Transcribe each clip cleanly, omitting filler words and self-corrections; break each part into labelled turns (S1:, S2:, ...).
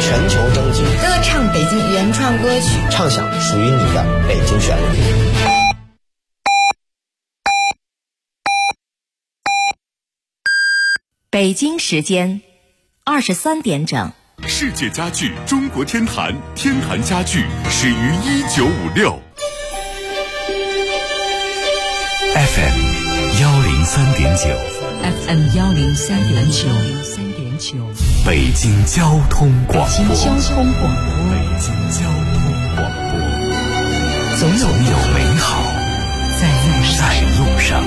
S1: 全球征集，
S2: 歌唱北京原创歌曲，
S1: 畅想属于你的北京旋律。
S3: 北京时间23点整。
S4: 世界家具中国天坛，天坛家具始于1956。FM 103.9
S5: FM 103.9，
S4: 北京交通广播。
S5: 北京交通广播，总有美好在路上。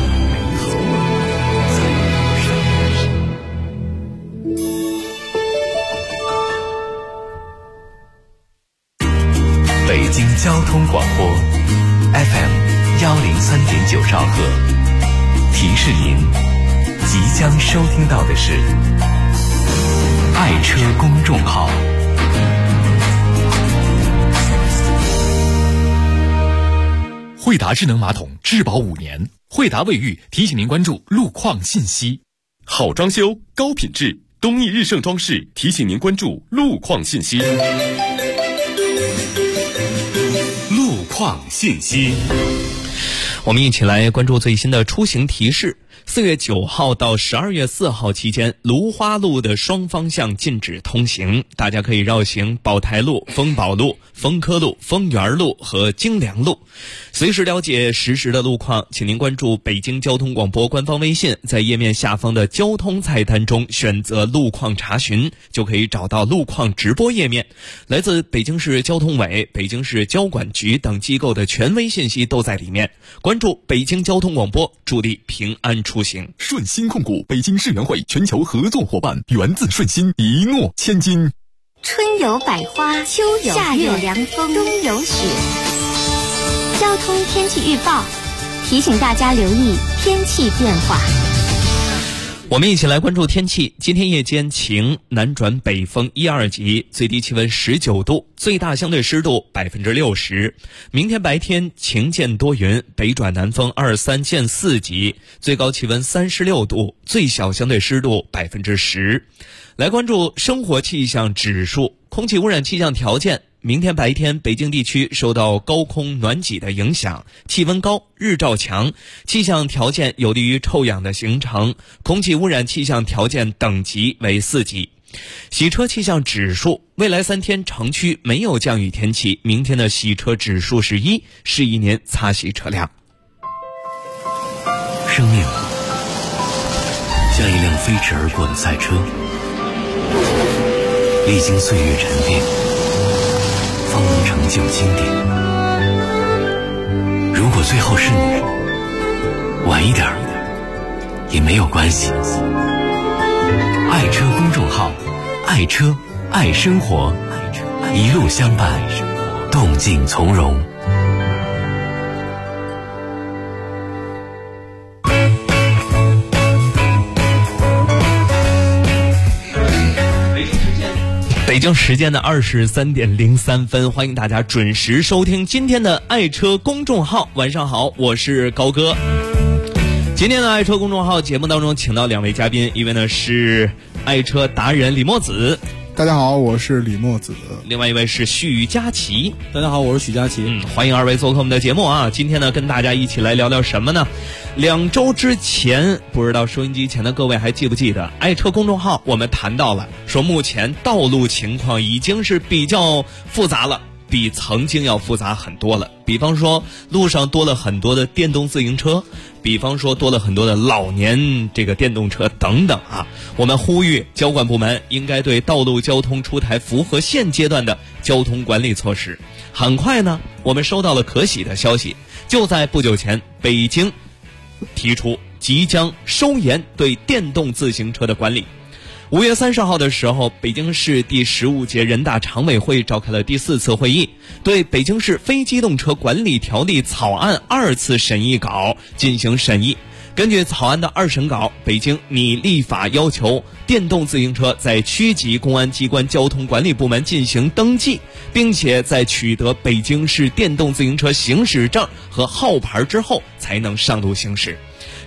S4: 北京交通广播 FM 103.9兆赫，提示您即将收听到的是爱车公众号。惠达智能马桶质保5年，惠达卫浴提醒您关注路况信息。好装修高品质，东义日盛装饰提醒您关注路况信息。路况信息，
S6: 我们一起来关注最新的出行提示。4月9号到12月4号期间，芦花路的双方向禁止通行，大家可以绕行宝台路、丰宝路、丰科路、丰源路和京良路。随时了解实时的路况，请您关注北京交通广播官方微信，在页面下方的交通菜单中选择路况查询，就可以找到路况直播页面。来自北京市交通委、北京市交管局等机构的权威信息都在里面。关注北京交通广播，助力平安出行。
S4: 顺鑫控股北京世园会全球合作伙伴，源自顺鑫，一诺千金。
S7: 春有百花，秋有夏有凉风，冬有雪。交通天气预报提醒大家留意天气变化。
S6: 我们一起来关注天气。今天夜间晴，南转北风1、2级，最低气温19度，最大相对湿度60%。明天白天晴间多云，北转南风2、3见4级，最高气温36度，最小相对湿度10%。来关注生活气象指数，空气污染气象条件。明天白天，北京地区受到高空暖挤的影响，气温高，日照强，气象条件有利于臭氧的形成，空气污染气象条件等级为4级。洗车气象指数，未来3天城区没有降雨天气，明天的洗车指数是1，适宜您擦洗车辆。
S8: 生命像一辆飞驰而过的赛车，历经岁月沉淀，方能成就经典。如果最后是你，晚一点也没有关系。爱车公众号，爱车爱生活，一路相伴，动静从容。
S6: 北京时间的23点03分，欢迎大家准时收听今天的爱车公众号。晚上好，我是高哥。今天的爱车公众号节目当中，请到2位嘉宾，一位呢是爱车达人李墨子。
S9: 大家好，我是李墨子。
S6: 另外一位是许佳琪。
S10: 大家好，我是许佳琪。
S6: 欢迎二位做客我们的节目啊！今天呢，跟大家一起来聊聊什么呢？2周之前，不知道收音机前的各位还记不记得，爱车公众号我们谈到了，说目前道路情况已经是比较复杂了，比曾经要复杂很多了。比方说，路上多了很多的电动自行车，比方说多了很多的老年这个电动车等等啊。我们呼吁交管部门应该对道路交通出台符合现阶段的交通管理措施。很快呢，我们收到了可喜的消息，就在不久前，北京提出即将收严对电动自行车的管理。5月30号的时候，北京市第15届人大常委会召开了第4次会议，对北京市非机动车管理条例草案2次审议稿进行审议。根据草案的2审稿，北京拟立法要求电动自行车在区级公安机关交通管理部门进行登记，并且在取得北京市电动自行车行驶证和号牌之后才能上路行驶。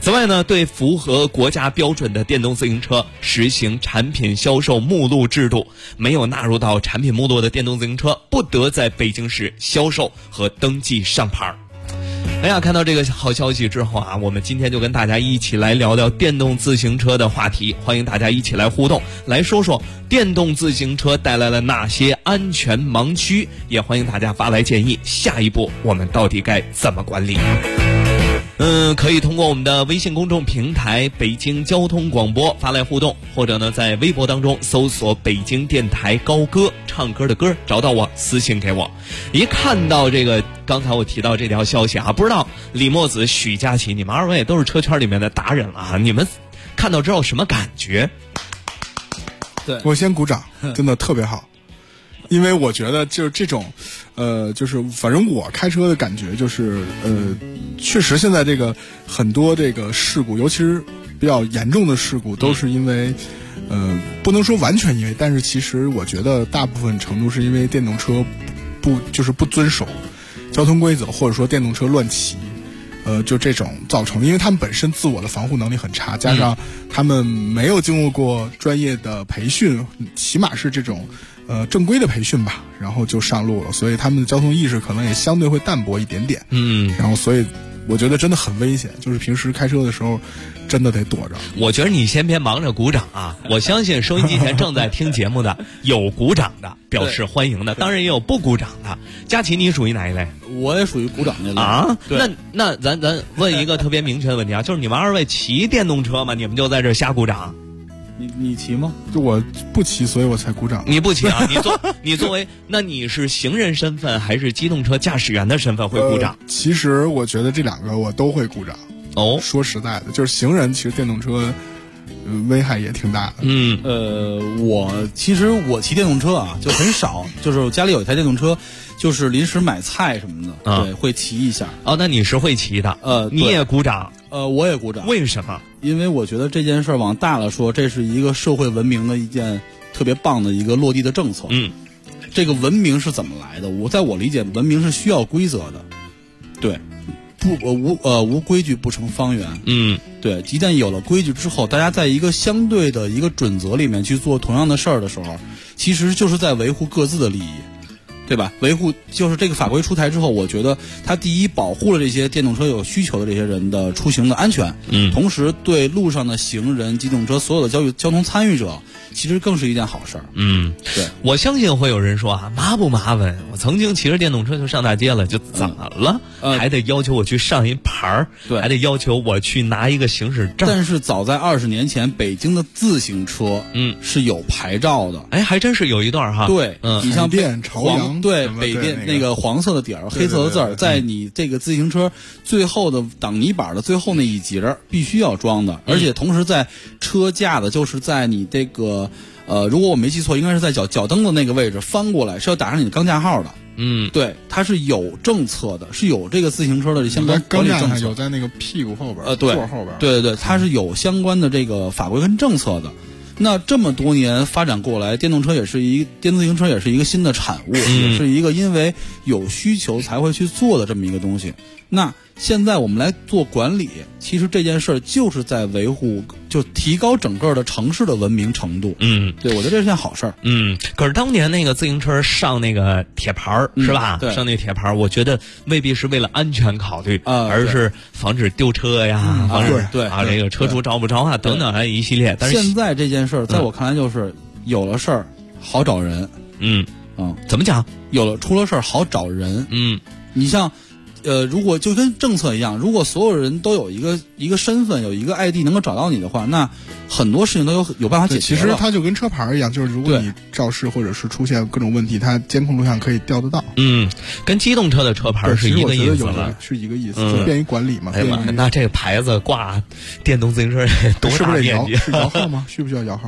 S6: 此外呢，对符合国家标准的电动自行车实行产品销售目录制度，没有纳入到产品目录的电动自行车不得在北京市销售和登记上牌。哎呀，看到这个好消息之后啊，我们今天就跟大家一起来聊聊电动自行车的话题，欢迎大家一起来互动，来说说电动自行车带来了哪些安全盲区，也欢迎大家发来建议，下一步我们到底该怎么管理。可以通过我们的微信公众平台北京交通广播发来互动，或者呢在微博当中搜索北京电台高歌，唱歌的歌，找到我私信给我。一看到这个刚才我提到这条消息啊，不知道李墨子、许佳琪，你们二位都是车圈里面的达人啊，你们看到之后什么感觉？
S9: 对，我先鼓掌，真的特别好。因为我觉得就是这种，就是反正我开车的感觉就是，确实现在这个很多这个事故，尤其是比较严重的事故，都是因为，不能说完全因为，但是其实我觉得大部分程度是因为电动车不遵守交通规则，或者说电动车乱骑。就这种造成的，因为他们本身自我的防护能力很差，加上他们没有经过专业的培训，起码是这种正规的培训吧，然后就上路了，所以他们的交通意识可能也相对会淡薄一点点。然后所以我觉得真的很危险，就是平时开车的时候真的得躲着。
S6: 我觉得你先别忙着鼓掌啊，我相信收音机前正在听节目的有鼓掌的表示欢迎的，当然也有不鼓掌的。佳琪，你属于哪一类？
S10: 我也属于鼓掌那类
S6: 啊。那咱问一个特别明确的问题啊，就是你们二位骑电动车吗？你们就在这瞎鼓掌？
S10: 你骑吗？
S9: 就我不骑，所以我才鼓掌。
S6: 你不骑啊？你作为，那你是行人身份还是机动车驾驶员的身份会鼓掌？
S9: 其实我觉得这两个我都会鼓掌。
S6: 哦，
S9: 说实在的，就是行人其实电动车危害也挺大的。
S10: 我骑电动车啊就很少，就是家里有一台电动车，就是临时买菜什么的，对，会骑一下。
S6: 哦，那你是会骑的？你也鼓掌？
S10: 我也鼓掌。
S6: 为什么？
S10: 因为我觉得这件事往大了说，这是一个社会文明的一件特别棒的一个落地的政策。这个文明是怎么来的？在我理解，文明是需要规则的。对，无规矩不成方圆。对，一旦有了规矩之后，大家在一个相对的一个准则里面去做同样的事儿的时候，其实就是在维护各自的利益。对吧？维护就是这个法规出台之后，我觉得它第一保护了这些电动车有需求的这些人的出行的安全，同时对路上的行人、机动车所有的交通参与者，其实更是一件好事儿。对，
S6: 我相信会有人说啊，麻不麻烦？我曾经骑着电动车就上大街了，就怎么了？还得要求我去上一牌儿，
S10: 对，
S6: 还得要求我去拿一个行驶证。
S10: 但是早在20年前，北京的自行车是有牌照的。
S6: 哎，还真是有一段哈。
S10: 对，你像
S9: 朝阳。
S10: 对，北电那个黄色的底儿，黑色的字儿，在你这个自行车最后的挡泥板的最后那一节必须要装的，而且同时在车架的，就是在你这个如果我没记错，应该是在脚蹬的那个位置翻过来，是要打上你的钢架号的。对，它是有政策的，是有这个自行车的相关管理政策，
S9: 有在那个屁股后边，
S10: 对，
S9: 座后边，
S10: 对，它是有相关的这个法规跟政策的。那这么多年发展过来，电动自行车也是一个新的产物，也是一个因为有需求才会去做的这么一个东西。那现在我们来做管理，其实这件事儿就是在维护，就提高整个的城市的文明程度。对，我觉得这是件好事儿。
S6: 可是当年那个自行车上那个铁牌儿是吧？
S10: 对，
S6: 上那铁牌儿，我觉得未必是为了安全考虑，而是防止丢车呀，防止这个车主找不着啊等等，还有一系列。但是
S10: 现在这件事儿，在我看来就是有了事儿好找人。
S6: 怎么讲？
S10: 出了事儿好找人。你像。如果就跟政策一样，如果所有人都有一个身份，有一个 ID 能够找到你的话，那很多事情都有办法解决了。
S9: 其实它就跟车牌一样，就是如果你肇事或者是出现各种问题，它监控录像可以调得到。
S6: 跟机动车的车牌是一个意思了，
S9: 是一个意思，就便于管理嘛。
S6: 哎呀妈，那这个牌子挂电动自行车多大面积？
S9: 是摇号吗？需不需要摇号？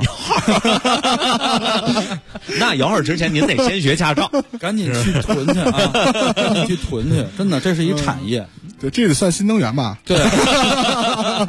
S6: 那摇号之前您得先学驾照，
S10: 赶紧去囤去啊！赶紧去囤去，真的，这是一产业。
S9: 对，这得算新能源吧？
S10: 对，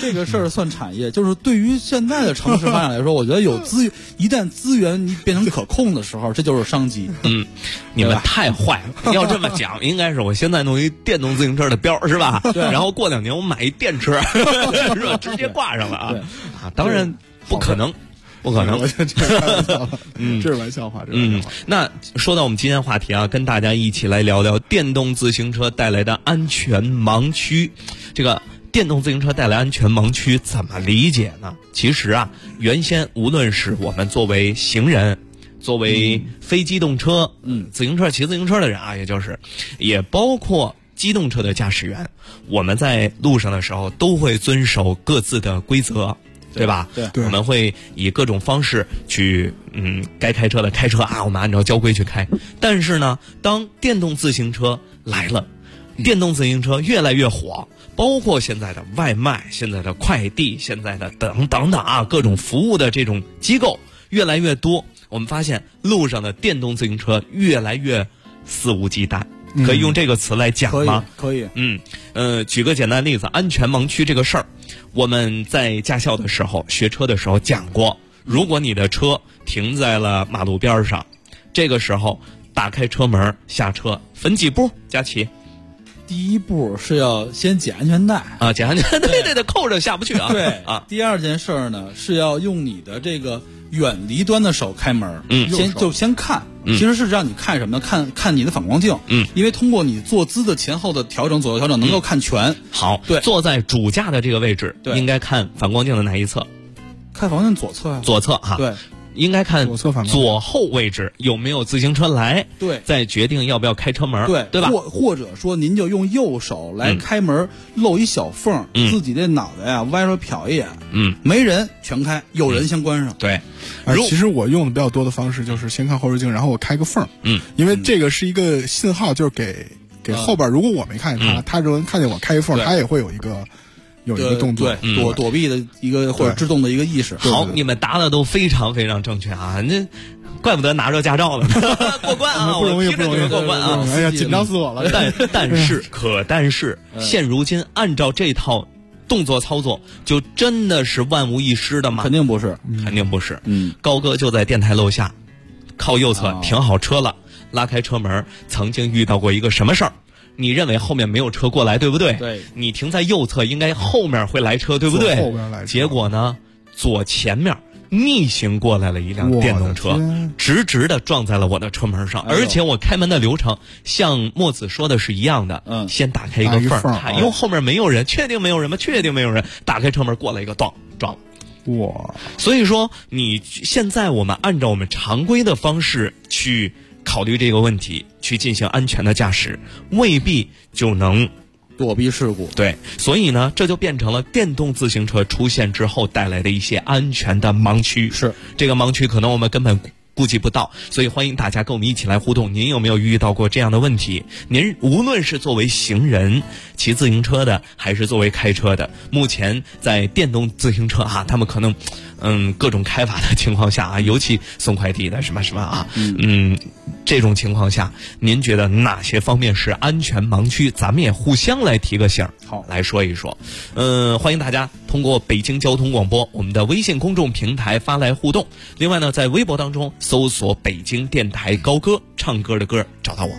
S10: 这个事儿算产业，就是对于现在的城市发展来说，我觉得一旦资源你变成可控的时候，这就是商机。
S6: 你们太坏了！要这么讲，应该是我现在弄一电动自行车的标是吧？对。然后过2年我买一电车，是吧？直接挂上了啊！当然不可能。不可能，
S9: 这是玩笑话。
S6: 那说到我们今天话题啊，跟大家一起来聊聊电动自行车带来的安全盲区。这个电动自行车带来安全盲区怎么理解呢？其实啊，原先无论是我们作为行人，作为非机动车，自行车骑自行车的人啊，也包括机动车的驾驶员，我们在路上的时候都会遵守各自的规则。对吧？
S10: 对，
S6: 我们会以各种方式去，该开车的开车啊，我们按照交规去开。但是呢，当电动自行车来了，电动自行车越来越火，包括现在的外卖、现在的快递、现在的等等啊，各种服务的这种机构越来越多。我们发现路上的电动自行车越来越肆无忌惮。可以用这个词来讲吗？
S10: 可以。
S6: 举个简单例子，安全盲区这个事儿，我们在驾校的时候学车的时候讲过，如果你的车停在了马路边上，这个时候打开车门下车，分几步？佳琪？
S10: 第一步是要先解安全带
S6: 啊，解安全带，对，扣着下不去啊。
S10: 对
S6: 啊。
S10: 第二件事儿呢，是要用你的这个远离端的手开门，先看，其实是让你看什么呢？看你的反光镜，因为通过你坐姿的前后的调整、左右调整，能够看全。
S6: 好，
S10: 对，
S6: 坐在主驾的这个位置，应该看反光镜的哪一侧？
S10: 看反光镜左侧啊。
S6: 左侧哈。
S10: 对。
S6: 应该看左后位置有没有自行车来，
S10: 对，
S6: 再决定要不要开车门，
S10: 对
S6: 吧？
S10: 或者说您就用右手来开门，露一小缝，自己的脑袋呀歪着瞟一眼，没人全开，有人先关上。
S6: 对，
S9: 其实我用的比较多的方式就是先看后视镜，然后我开个缝，因为这个是一个信号，就是给后边，如果我没看见他就能看见我开一缝，他也会有一个动作，
S10: 对，躲避的一个或者制动的一个意识。
S6: 好，你们答的都非常非常正确啊！那怪不得拿着驾照了，过关啊！
S9: 不容易
S6: 过关啊！
S9: 哎呀，紧张死我了。
S6: 但是，现如今按照这套动作操作，就真的是万无一失的吗？
S10: 肯定不是，
S6: 肯定不是。高哥就在电台楼下，靠右侧停好车了，拉开车门，曾经遇到过一个什么事儿？你认为后面没有车过来，对不对？
S10: 对。
S6: 你停在右侧，应该后面会来车，对不对？
S9: 后边来车。
S6: 结果呢，左前面逆行过来了一辆电动车，直直的撞在了我的车门上，而且我开门的流程像墨子说的是一样的，先打开一个缝，因为后面没有人，确定没有人吗？确定没有人，打开车门过来一个撞了。
S9: 哇！
S6: 所以说，你现在我们按照我们常规的方式去考虑这个问题，去进行安全的驾驶，未必就能
S10: 躲避事故。
S6: 对，所以呢，这就变成了电动自行车出现之后带来的一些安全的盲区。
S10: 是，
S6: 这个盲区可能我们根本顾及不到，所以欢迎大家跟我们一起来互动。您有没有遇到过这样的问题？您无论是作为行人骑自行车的，还是作为开车的，目前在电动自行车啊，他们可能各种开发的情况下啊，尤其送快递的什么啊，这种情况下，您觉得哪些方面是安全盲区？咱们也互相来提个醒，
S10: 好，
S6: 来说一说。欢迎大家通过北京交通广播我们的微信公众平台发来互动。另外呢，在微博当中搜索北京电台高歌，唱歌的歌，找到我。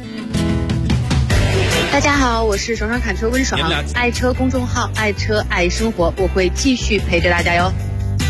S11: 大家好，我是爽爽侃车温爽，爱车公众号，爱车爱生活，我会继续陪着大家哟。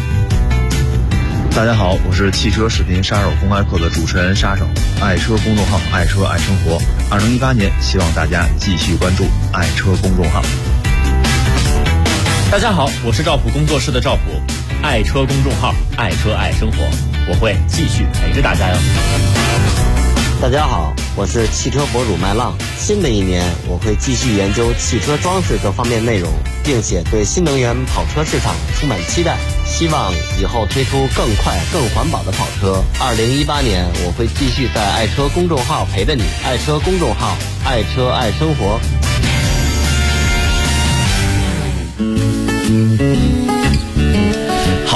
S12: 大家好，我是汽车视频杀手公开课的主持人沙手，爱车公众号，爱车爱生活。2018年，希望大家继续关注爱车公众号。
S13: 大家好，我是赵普工作室的赵普，爱车公众号，爱车爱生活，我会继续陪着大家哟。
S14: 大家好，我是汽车博主麦浪。新的一年，我会继续研究汽车装饰各方面内容，并且对新能源跑车市场充满期待。希望以后推出更快、更环保的跑车。2018年，我会继续在爱车公众号陪着你。爱车公众号，爱车爱生活。
S6: 好，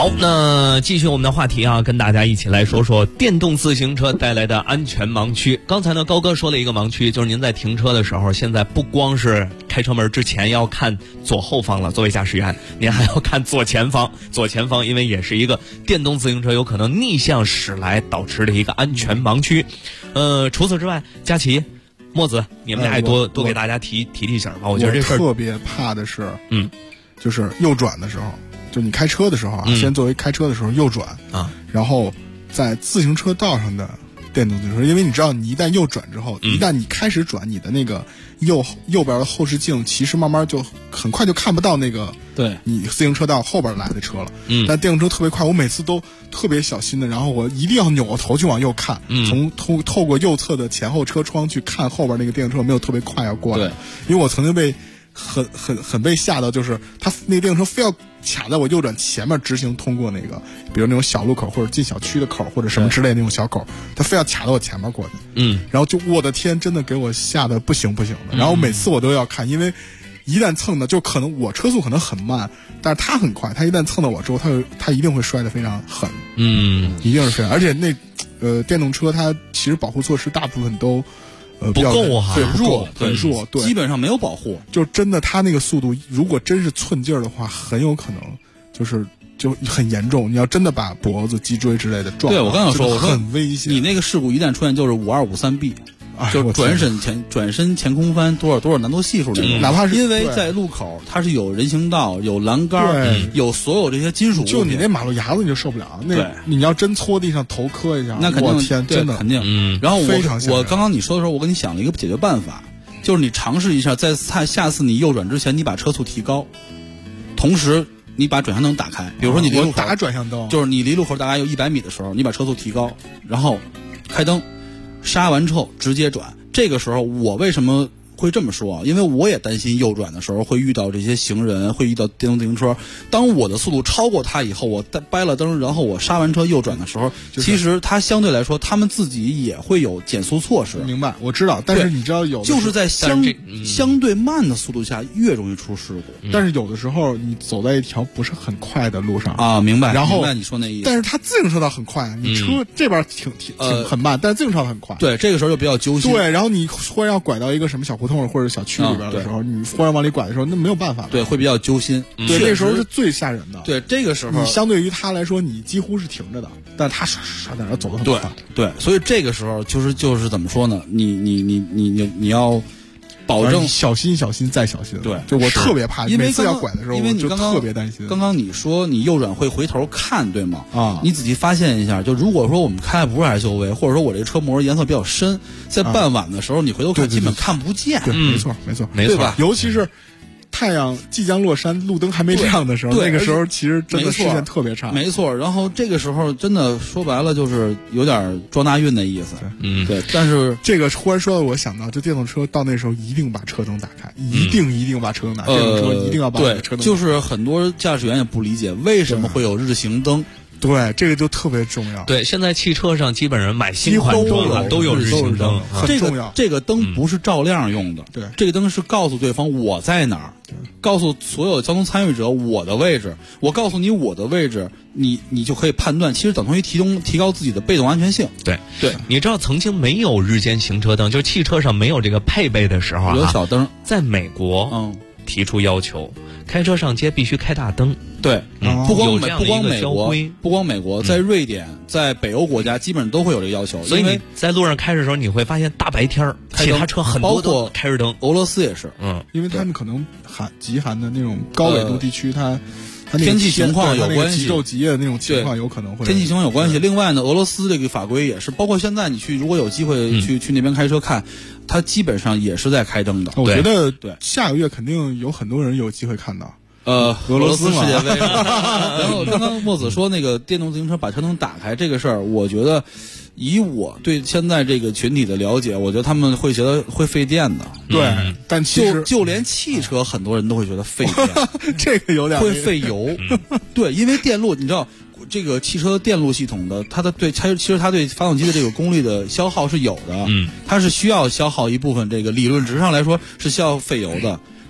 S6: 好，那继续我们的话题啊，跟大家一起来说说电动自行车带来的安全盲区。刚才呢，高哥说了一个盲区，就是您在停车的时候，现在不光是开车门之前要看左后方了，作为驾驶员，您还要看左前方。左前方因为也是一个电动自行车有可能逆向驶来导致的一个安全盲区。除此之外，佳琪、墨子，你们俩也多给大家提醒吧。我觉得这事儿
S9: 特别怕的是，就是右转的时候。就你开车的时候啊，先作为开车的时候右转啊，然后在自行车道上的电动自行车，因为你知道，你一旦右转之后，一旦你开始转，你的那个右边的后视镜其实慢慢就很快就看不到那个
S10: 对
S9: 你自行车道后边来的车了。但电动车特别快，我每次都特别小心的，然后我一定要扭过头去往右看，透过右侧的前后车窗去看后边那个电动车没有特别快要过来。因为我曾经被很被吓到，就是他那个电动车非要卡在我右转前面直行通过那个，比如那种小路口或者进小区的口或者什么之类的那种小口，他非要卡到我前面过去。然后就我的天，真的给我吓得不行的。然后每次我都要看，因为一旦蹭的，就可能我车速可能很慢，但是他很快，他一旦蹭到我之后，他一定会摔得非常狠。一定是非常，而且那电动车它其实保护措施大部分都
S6: 不够哈，
S9: 很弱，对，
S10: 基本上没有保护。
S9: 就真的他那个速度，如果真是寸劲儿的话，很有可能就很严重。你要真的把脖子、脊椎之类的撞，
S10: 对我刚刚说，我说
S9: 很危险。
S10: 你那个事故一旦出现，就是5253B。就是转身前空翻多少难度系数那种，
S9: 哪怕是
S10: 因为在路口它是有人行道、有栏杆、有所有这些金属物品，
S9: 就你那马路牙子你就受不了。那你要真搓地上头磕一下，
S10: 那肯定，
S9: 天，真的
S10: 肯定。然后我刚刚你说的时候，我跟你想了一个解决办法，就是你尝试一下，在下次你右转之前，你把车速提高，同时你把转向灯打开。比如说你离路口
S9: 打转向灯，
S10: 就是你离路口大概有100米的时候，你把车速提高，然后开灯。刹完之后直接转，这个时候我为什么会这么说啊？因为我也担心右转的时候会遇到这些行人，会遇到电动自行车。当我的速度超过他以后，我掰了灯，然后我刹完车右转的时候，其实他相对来说，他们自己也会有减速措施。
S9: 明白，我知道，但是你知道
S10: 就是在相对慢的速度下越容易出事故。
S9: 但是有的时候你走在一条不是很快的路上
S10: 啊，明白。
S9: 然后
S10: 明白你说那意思，
S9: 但是他自行车道很快，你车这边挺很慢，但是自行车道很快。
S10: 对，这个时候就比较揪心。
S9: 对，然后你忽然要拐到一个什么小胡同或者小区里边的时候，你忽然往里拐的时候，那没有办法。
S10: 对，会比较揪心。
S9: 对，这个时候是最吓人的。
S10: 对，这个时候
S9: 你相对于他来说，你几乎是停着的，但是他刷在那走得很快。
S10: 对，所以这个时候就是怎么说呢？你要保证
S9: 小心再小心。
S10: 对，
S9: 就我特别怕，每次要拐的时候，
S10: 因为
S9: 就特别担心。
S10: 刚刚你说你右转会回头看，对吗？
S9: 啊，
S10: 你仔细发现一下，就如果说我们开的不是 SUV， 或者说我这个车膜颜色比较深，在傍晚的时候，你回头看基本看不见。
S9: 对，没错，
S10: 对吧？
S9: 尤其是太阳即将落山，路灯还没亮的时候，那个时候其实真的视线特别差。
S10: 没错，然后这个时候真的说白了就是有点撞大运的意思。对。但是
S9: 这个忽然说到我想到，就电动车到那时候一定把车灯打开，一定把车灯打开。电动车一定要把车灯打开。
S10: 就是很多驾驶员也不理解为什么会有日行灯。
S9: 对，这个就特别重要。
S6: 对，现在汽车上基本上买新款车都有日行灯，
S9: 很重要。
S10: 这个灯不是照亮用的，
S9: 对，
S10: 这个灯是告诉对方我在哪儿，告诉所有交通参与者我的位置。我告诉你我的位置，你就可以判断，其实等同于提高自己的被动安全性。
S6: 对，你知道曾经没有日间行车灯，就是汽车上没有这个配备的时候
S10: 有小灯，
S6: 在美国提出要求，开车上街必须开大灯。
S10: 对，不光美国，在瑞典，在北欧国家基本上都会有这个要求。
S6: 所以你在路上开的时候，你会发现大白天其他车很多都开着灯。
S10: 俄罗斯也是，
S9: 因为他们可能极寒的那种高纬度地区，它
S10: 天气情况有关系，
S9: 极昼极夜的那种情况有可能会。
S10: 天气情况有关系。另外呢，俄罗斯这个法规也是，包括现在你如果有机会去那边开车看，它基本上也是在开灯的。
S9: 我觉得下个月肯定有很多人有机会看到。
S10: 俄罗斯世界杯。然后刚刚墨子说那个电动自行车把车灯打开这个事儿，我觉得以我对现在这个群体的了解，我觉得他们会觉得会费电的。
S9: 对，但其实
S10: 就连汽车很多人都会觉得费电，
S9: 这个有点
S10: 会费油。对，因为电路你知道。这个汽车电路系统的，其实它对发动机的这个功率的消耗是有的，它是需要消耗一部分，这个理论值上来说是需要费油的。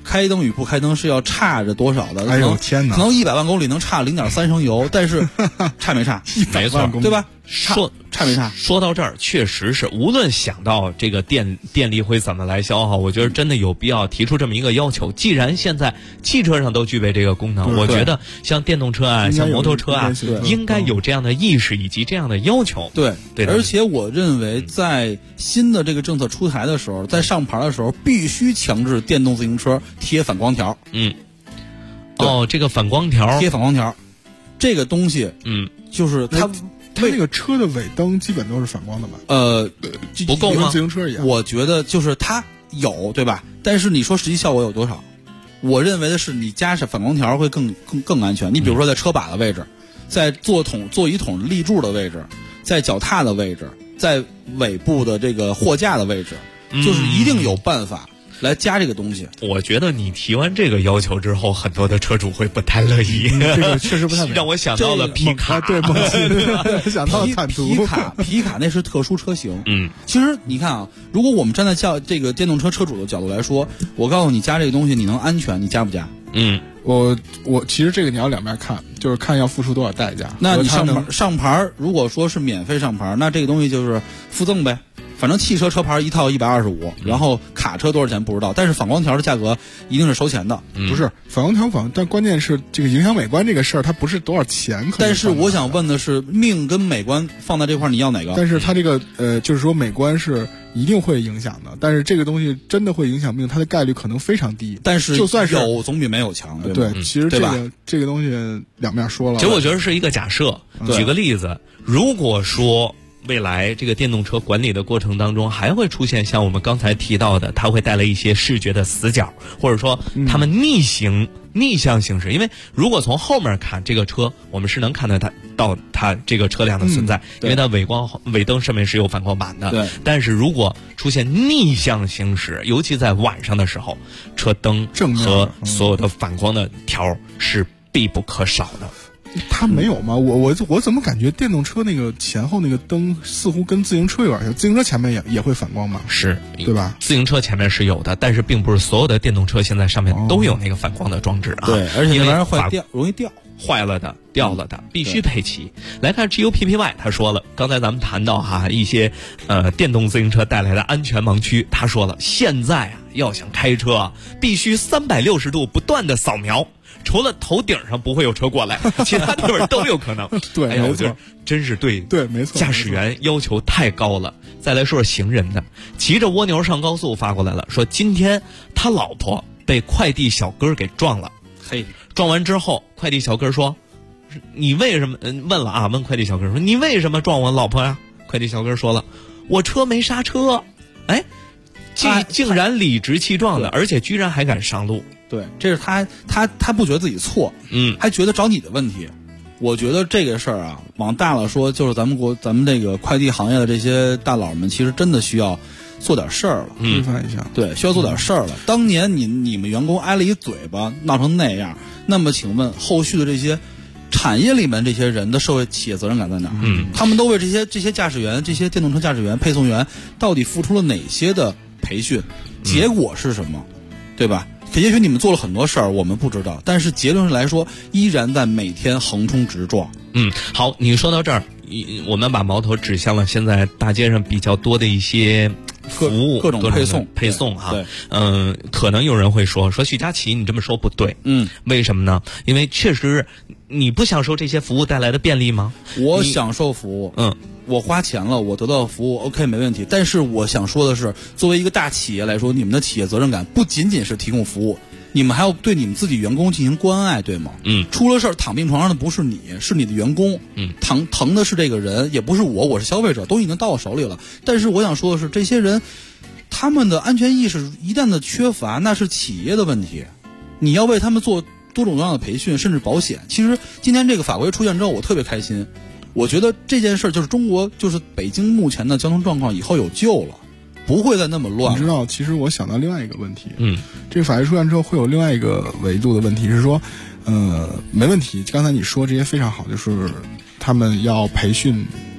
S10: 开灯与不开灯是要差着多少的？
S9: 哎呦天哪！
S10: 可能100万公里能差0.3升油，但是差没差？
S6: 没错，
S10: 对吧？
S6: 差没差？说到这儿，确实是，无论想到这个电力会怎么来消耗，我觉得真的有必要提出这么一个要求。既然现在汽车上都具备这个功能，我觉得像电动车啊、像摩托车啊，应该有这样的意识以及这样的要求。
S10: 对，而且我认为在新的这个政策出台的时候，在上牌的时候，必须强制电动自行车贴反光条。
S6: 这个反光条，
S10: 贴反光条，这个东西，就是它
S9: 那个车的尾灯基本都是反光的吧？
S6: 不够吗？
S9: 跟自行车一样。
S10: 我觉得就是它有，对吧？但是你说实际效果有多少？我认为的是你加上反光条会更安全。你比如说在车把的位置，在座椅筒立柱的位置，在脚踏的位置，在尾部的这个货架的位置，就是一定有办法来加这个东西。
S6: 我觉得你提完这个要求之后，很多的车主会不太乐意。
S9: 这个确实不太
S6: 让我想到了皮卡，
S9: 对，想到了坦途。
S10: 皮卡那是特殊车型。其实你看啊，如果我们站在这个电动车车主的角度来说，我告诉你加这个东西你能安全，你加不加？
S9: 我其实这个你要两边看，就是看要付出多少代价。
S10: 那你上牌，如果说是免费上牌，那这个东西就是附赠呗。反正汽车车牌一套125，然后卡车多少钱不知道，但是反光条的价格一定是收钱的。
S9: 不是反光条但关键是这个影响美观这个事儿，它不是多少钱。
S10: 但是我想问的是，命跟美观放在这块，你要哪个？
S9: 但是它这个就是说美观是一定会影响的，但是这个东西真的会影响命，它的概率可能非常低。
S10: 但是
S9: 就算是
S10: 有总比没有强，
S9: 对，其实这个东西两面说了。
S6: 其实我觉得是一个假设。举个例子，如果说未来这个电动车管理的过程当中，还会出现像我们刚才提到的，它会带来一些视觉的死角，或者说他们逆向行驶。因为如果从后面看这个车，我们是能看得到它这个车辆的存在，因为它尾灯上面是有反光板的。
S10: 对。
S6: 但是如果出现逆向行驶，尤其在晚上的时候，车灯和所有的反光的条是必不可少的。
S9: 它没有吗？我怎么感觉电动车那个前后那个灯似乎跟自行车有点像？自行车前面也会反光吗？
S6: 是，
S9: 对吧？
S6: 自行车前面是有的，但是并不是所有的电动车现在上面都有那个反光的装置啊。
S10: 对，而且那玩意儿容易掉，
S6: 坏了的、掉了的，必须配齐。来看 GUPPY， 他说了，刚才咱们谈到一些电动自行车带来的安全盲区，他说了，现在要想开车必须360度不断的扫描。除了头顶上不会有车过来，其他地方都有可能。
S9: 对，
S6: 哎呀，我觉得真是对，
S9: 没错。
S6: 驾驶员要求太高了。再来说说行人的，骑着蜗牛上高速发过来了，说今天他老婆被快递小哥给撞了。撞完之后，快递小哥说：“你为什么？”问快递小哥说：“你为什么撞我老婆呀？”快递小哥说了：“我车没刹车。”竟然理直气壮的，而且居然还敢上路。
S10: 对，这是他不觉得自己错，还觉得找你的问题。我觉得这个事儿往大了说，就是咱们这个快递行业的这些大佬们，其实真的需要做点事儿了，
S9: 规范一下。
S10: 对，需要做点事儿了。当年你们员工挨了一嘴巴，闹成那样，那么请问后续的这些产业里面这些人的社会企业责任感在哪儿？他们都为这些驾驶员、这些电动车驾驶员、配送员到底付出了哪些的培训？结果是什么？对吧？也许你们做了很多事儿，我们不知道，但是结论上来说，依然在每天横冲直撞。
S6: 好，你说到这儿，我们把矛头指向了现在大街上比较多的一些服务，
S10: 各种
S6: 配送可能有人会说许佳琪，你这么说不对。为什么呢？因为确实你不享受这些服务带来的便利吗？
S10: 我享受服务，我花钱了，我得到服务 OK 没问题。但是我想说的是，作为一个大企业来说，你们的企业责任感不仅仅是提供服务，你们还要对你们自己员工进行关爱，对吗？出了事儿躺病床上的不是你，是你的员工。疼的是这个人，也不是我是消费者，都已经到我手里了。但是我想说的是，这些人他们的安全意识一旦的缺乏，那是企业的问题。你要为他们做多种多样的培训，甚至保险。其实今天这个法规出现之后，我特别开心。我觉得这件事就是中国，就是北京目前的交通状况以后有救了，不会再那么乱。
S9: 你知道，其实我想到另外一个问题，这个法律出现之后会有另外一个维度的问题是说，没问题。刚才你说这些非常好，就是他们要培训，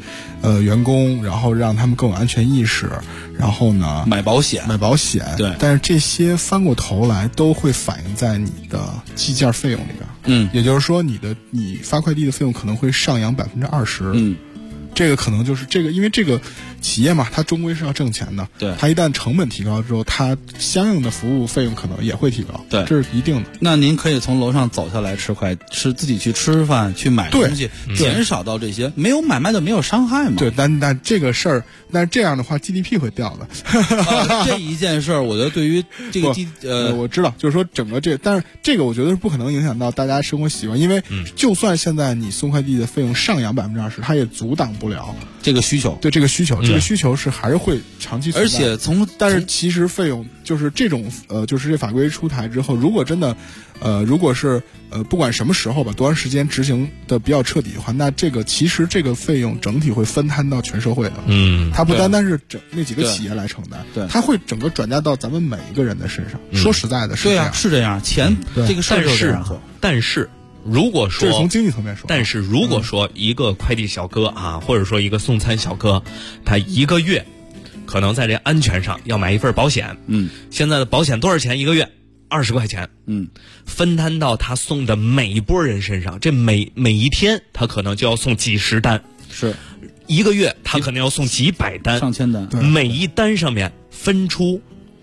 S9: 员工，然后让他们更有安全意识，然后呢
S10: 买保险，
S9: 对，但是这些翻过头来都会反映在你的计件费用里边，也就是说你发快递的费用可能会上扬20%，这个可能就是这个，因为这个企业嘛，它终归是要挣钱的。
S10: 对，
S9: 它一旦成本提高之后，它相应的服务费用可能也会提高。
S10: 对，
S9: 这是一定的。
S10: 那您可以从楼上走下来自己去吃饭去买东西，减少到这些，没有买卖的没有伤害嘛。
S9: 对，但这个事儿，但是这样的话 GDP 会掉的。
S10: 这一件事儿，我觉得对于这个
S9: 我知道，就是说整个但是这个我觉得是不可能影响到大家生活习惯，因为就算现在你送快递的费用上扬20%，它也阻挡不了
S10: 这个需求。
S9: 对，这个需求是还是会长期存在。
S10: 而且
S9: 但是其实费用就是这种就是这法规出台之后，如果真的如果是不管什么时候吧，多长时间执行的比较彻底的话，那其实这个费用整体会分摊到全社会的。它不单单是那几个企业来承担，
S10: 对，
S9: 它会整个转嫁到咱们每一个人的身上。说实在的，是这样，
S10: 是这样，钱这个事儿就是这样做。
S6: 但是如果说
S9: 这是从经济层面说，
S6: 但是如果说一个快递小哥啊，或者说一个送餐小哥，他一个月可能在这安全上要买一份保险，现在的保险多少钱一个月？20块钱，分摊到他送的每一波人身上，这每一天他可能就要送几十单，
S10: 是
S6: 一个月他可能要送几百单、
S10: 上千单，
S6: 每一单上面分出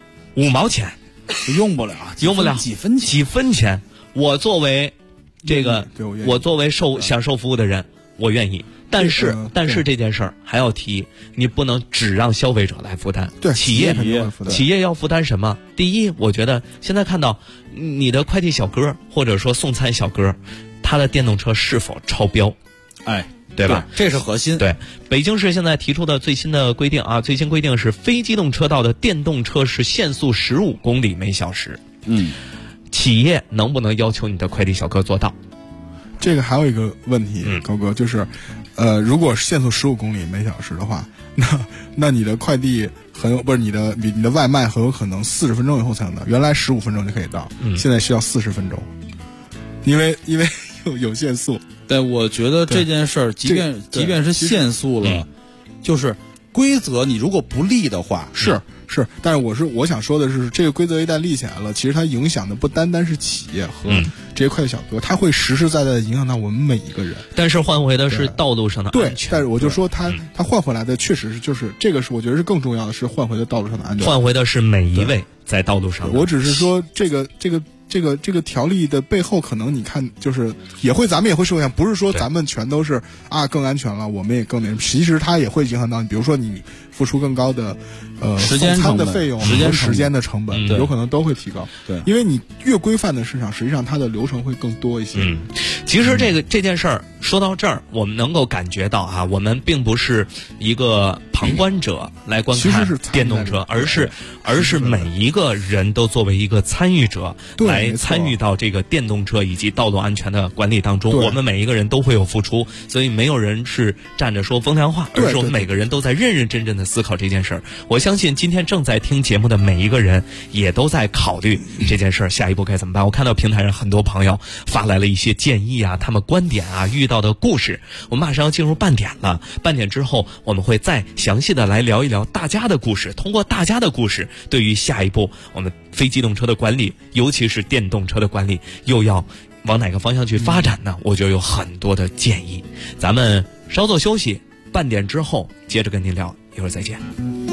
S6: 5毛钱，
S10: 用不了几
S6: 分钱。我作为我作为享受服务的人，我愿意。但是这件事儿还要提，你不能只让消费者来负担。
S9: 对，
S6: 企业要负担什么？第一，我觉得现在看到你的快递小哥或者说送餐小哥，他的电动车是否超标？对吧？
S10: 这是核心。
S6: 对，北京市现在提出的最新的规定啊，最新规定是非机动车道的电动车是限速15公里每小时。企业能不能要求你的快递小哥做到？
S9: 这个还有一个问题，高哥，就是如果限速15公里每小时的话，那你的快递你的外卖很有可能40分钟以后才能到，原来15分钟就可以到，现在需要40分钟，因为有限速。
S10: 对，我觉得这件事儿，即便是限速了，就是规则你如果不立的话，
S9: 是，但是我想说的是，这个规则一旦立起来了，其实它影响的不单单是企业和这些快递小哥，它会实实在在的影响到我们每一个人。
S6: 但是换回的是道路上的安全。
S9: 对，但是我就说它换回来的确实是就是这个是我觉得是更重要的是换回的道路上的安全，
S6: 换回的是每一位在道路上的。
S9: 我只是说这个条例的背后，可能你看就是咱们也会受影响，不是说咱们全都是更安全了，我们也更其实它也会影响到你，比如说你付出更高的
S10: 时间
S9: 送餐的费用和时间的成本，有可能都会提高。
S10: 对，
S9: 因为你越规范的市场，实际上它的流程会更多一些。
S6: 其实这件事儿说到这儿，我们能够感觉到啊，我们并不是一个旁观者来观看电动车，而是每一个人都作为一个参与者来参与到这个电动车以及道路安全的管理当中。我们每一个人都会有付出，所以没有人是站着说风凉话，而是我们每个人都在认认真真的思考这件事儿。我相信今天正在听节目的每一个人也都在考虑这件事儿下一步该怎么办。我看到平台上很多朋友发来了一些建议啊，他们观点啊，遇到的故事。我们马上要进入半点了，半点之后我们会再详细的来聊一聊大家的故事，通过大家的故事，对于下一步我们非机动车的管理，尤其是电动车的管理又要往哪个方向去发展呢？我就有很多的建议。咱们稍作休息，半点之后接着跟您聊，一会儿再见。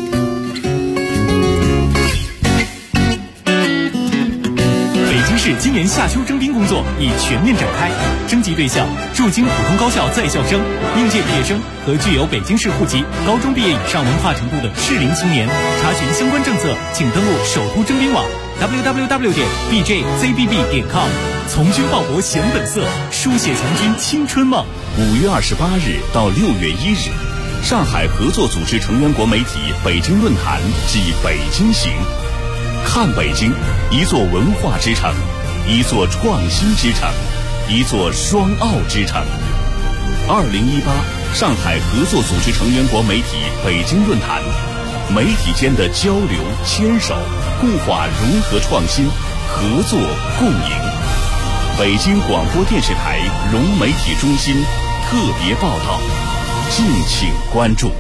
S15: 北京市今年夏秋征兵工作已全面展开，征集对象驻京普通高校在校生、应届毕业生和具有北京市户籍、高中毕业以上文化程度的适龄青年。查询相关政策，请登录首都征兵网 www.bjzbb.com。从军报国显本色，书写强军青春梦。
S16: 5月28日到6月1日，上海合作组织成员国媒体北京论坛暨北京行。看北京，一座文化之城，一座创新之城，一座双奥之城。2018上海合作组织成员国媒体北京论坛，媒体间的交流牵手，固化融合创新，合作共赢。北京广播电视台融媒体中心特别报道。 敬请关注。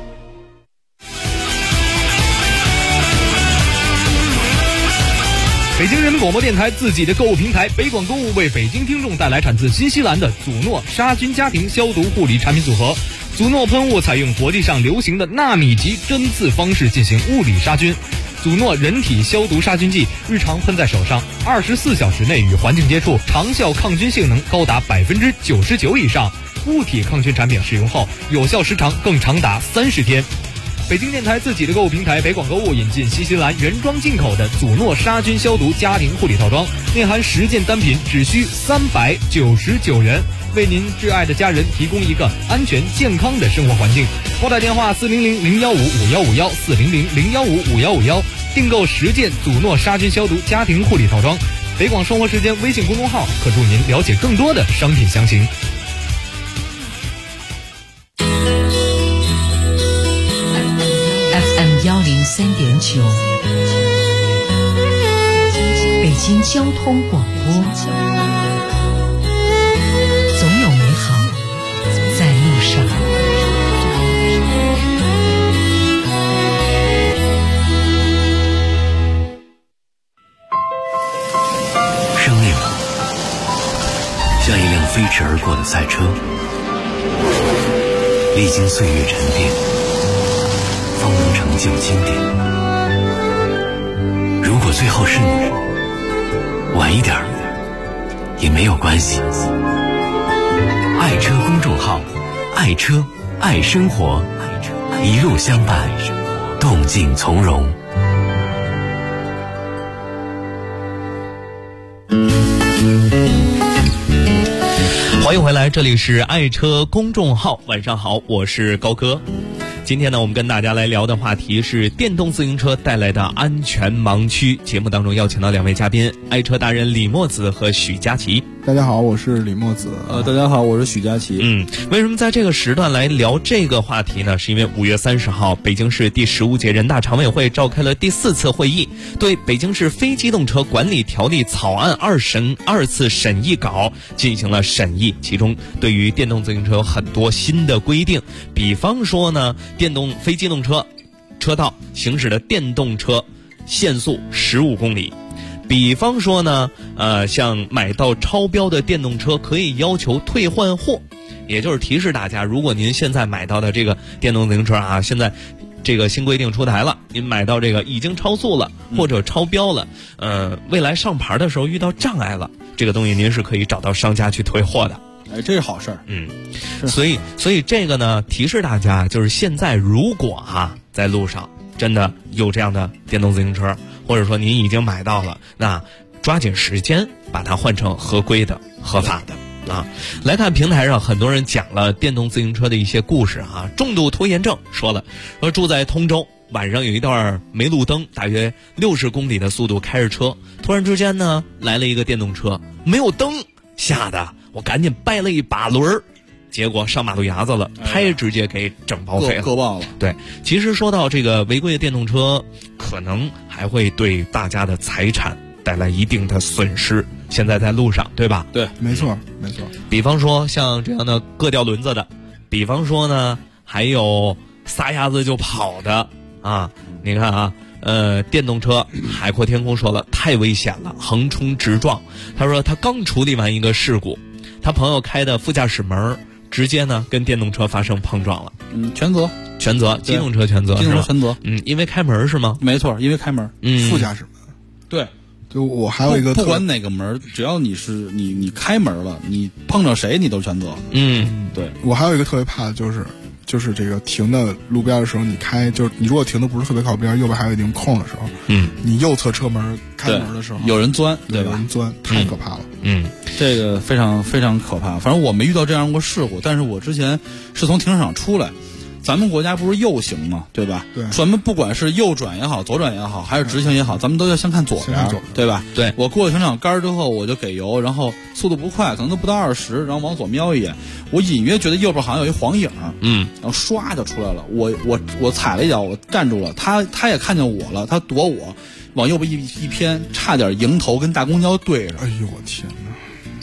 S17: 北京人民广播电台自己的购物平台北广购物为北京听众带来产自新西兰的祖诺杀菌家庭消毒护理产品组合。祖诺喷雾采用国际上流行的纳米级针刺方式进行物理杀菌。祖诺人体消毒杀菌剂日常喷在手上，24小时内与环境接触，长效抗菌性能高达99%以上。物体抗菌产品使用后，有效时长更长达30天。北京电台自己的购物平台北广购物引进新西兰原装进口的祖诺杀菌消毒家庭护理套装，内含10件单品，只需399元，为您挚爱的家人提供一个安全健康的生活环境。拨打电话400-015-5151，400-015-5151，订购10件祖诺杀菌消毒家庭护理套装。北广生活时间微信公众号可助您了解更多的商品详情。
S5: 103.9，北京交通广播，总有美好在路上。
S8: 生命像一辆飞驰而过的赛车，历经岁月沉淀，方能成就经典。如果最后是你，晚一点也没有关系。爱车公众号，爱车爱生活，一路相伴，动静从容。
S6: 欢迎回来，这里是爱车公众号。晚上好，我是高哥。今天呢，我们跟大家来聊的话题是电动自行车带来的安全盲区。节目当中邀请到2位嘉宾，爱车达人李墨子和许佳琪。
S9: 大家好，我是李墨子。
S10: 大家好，我是许佳琪。
S6: 为什么在这个时段来聊这个话题呢？是因为5月30号，北京市第15届人大常委会召开了第4次会议，对北京市非机动车管理条例草案2次审议稿进行了审议。其中对于电动自行车有很多新的规定，比方说呢，非机动车车道行驶的电动车限速15公里。比方说呢，像买到超标的电动车可以要求退换货，也就是提示大家，如果您现在买到的这个电动自行车啊，现在这个新规定出台了，您买到这个已经超速了或者超标了，未来上牌的时候遇到障碍了，这个东西您是可以找到商家去退货的。
S10: 这是好事儿。
S6: 所以这个呢，提示大家，就是现在如果在路上真的有这样的电动自行车，或者说您已经买到了，那抓紧时间把它换成合规的、合法的啊。来看平台上很多人讲了电动自行车的一些故事啊。重度拖延症说住在通州，晚上有一段没路灯，大约60公里的速度开着车，突然之间呢来了一个电动车，没有灯，吓得我赶紧掰了一把轮，结果上马路牙子了，胎直接给整报废了，
S10: 割爆了。
S6: 对，其实说到这个违规的电动车，可能还会对大家的财产带来一定的损失。现在在路上，对吧？
S10: 对，
S9: 没错，没错。
S6: 比方说像这样的割掉轮子的，比方说呢，还有撒丫子就跑的啊。你看啊，电动车海阔天空说了，太危险了，横冲直撞。他说他刚处理完一个事故，他朋友开的副驾驶门直接呢跟电动车发生碰撞了。
S10: 全责，
S6: 机动车全责，
S10: 机动车全责。
S6: 因为开门是吗？
S10: 没错，因为开门。
S9: 副驾驶门。
S10: 对，
S9: 就我还有一个
S10: 不管哪个门，只要你是你开门了，你碰着谁你都全责。对，
S9: 我还有一个特别怕的就是这个停的路边的时候，就是你如果停的不是特别靠边，右边还有一定空的时候，你右侧车门开门的时候，
S10: 有人钻，
S9: 对吧？有人钻，太可怕了。
S10: 这个非常非常可怕。反正我没遇到这样过事故，但是我之前是从停车场出来。咱们国家不是右行嘛，对吧？
S9: 对，
S10: 咱们不管是右转也好，左转也好，还是直行也好，咱们都要先看左边，对吧？
S6: 对，
S10: 我过了停车场杆之后，我就给油，然后速度不快，可能都不到20，然后往左瞄一眼，我隐约觉得右边好像有一黄影，然后唰就出来了，我踩了一脚，我站住了，他也看见我了，他躲我，往右边一偏，差点迎头跟大公交对上。
S9: 哎呦我天哪！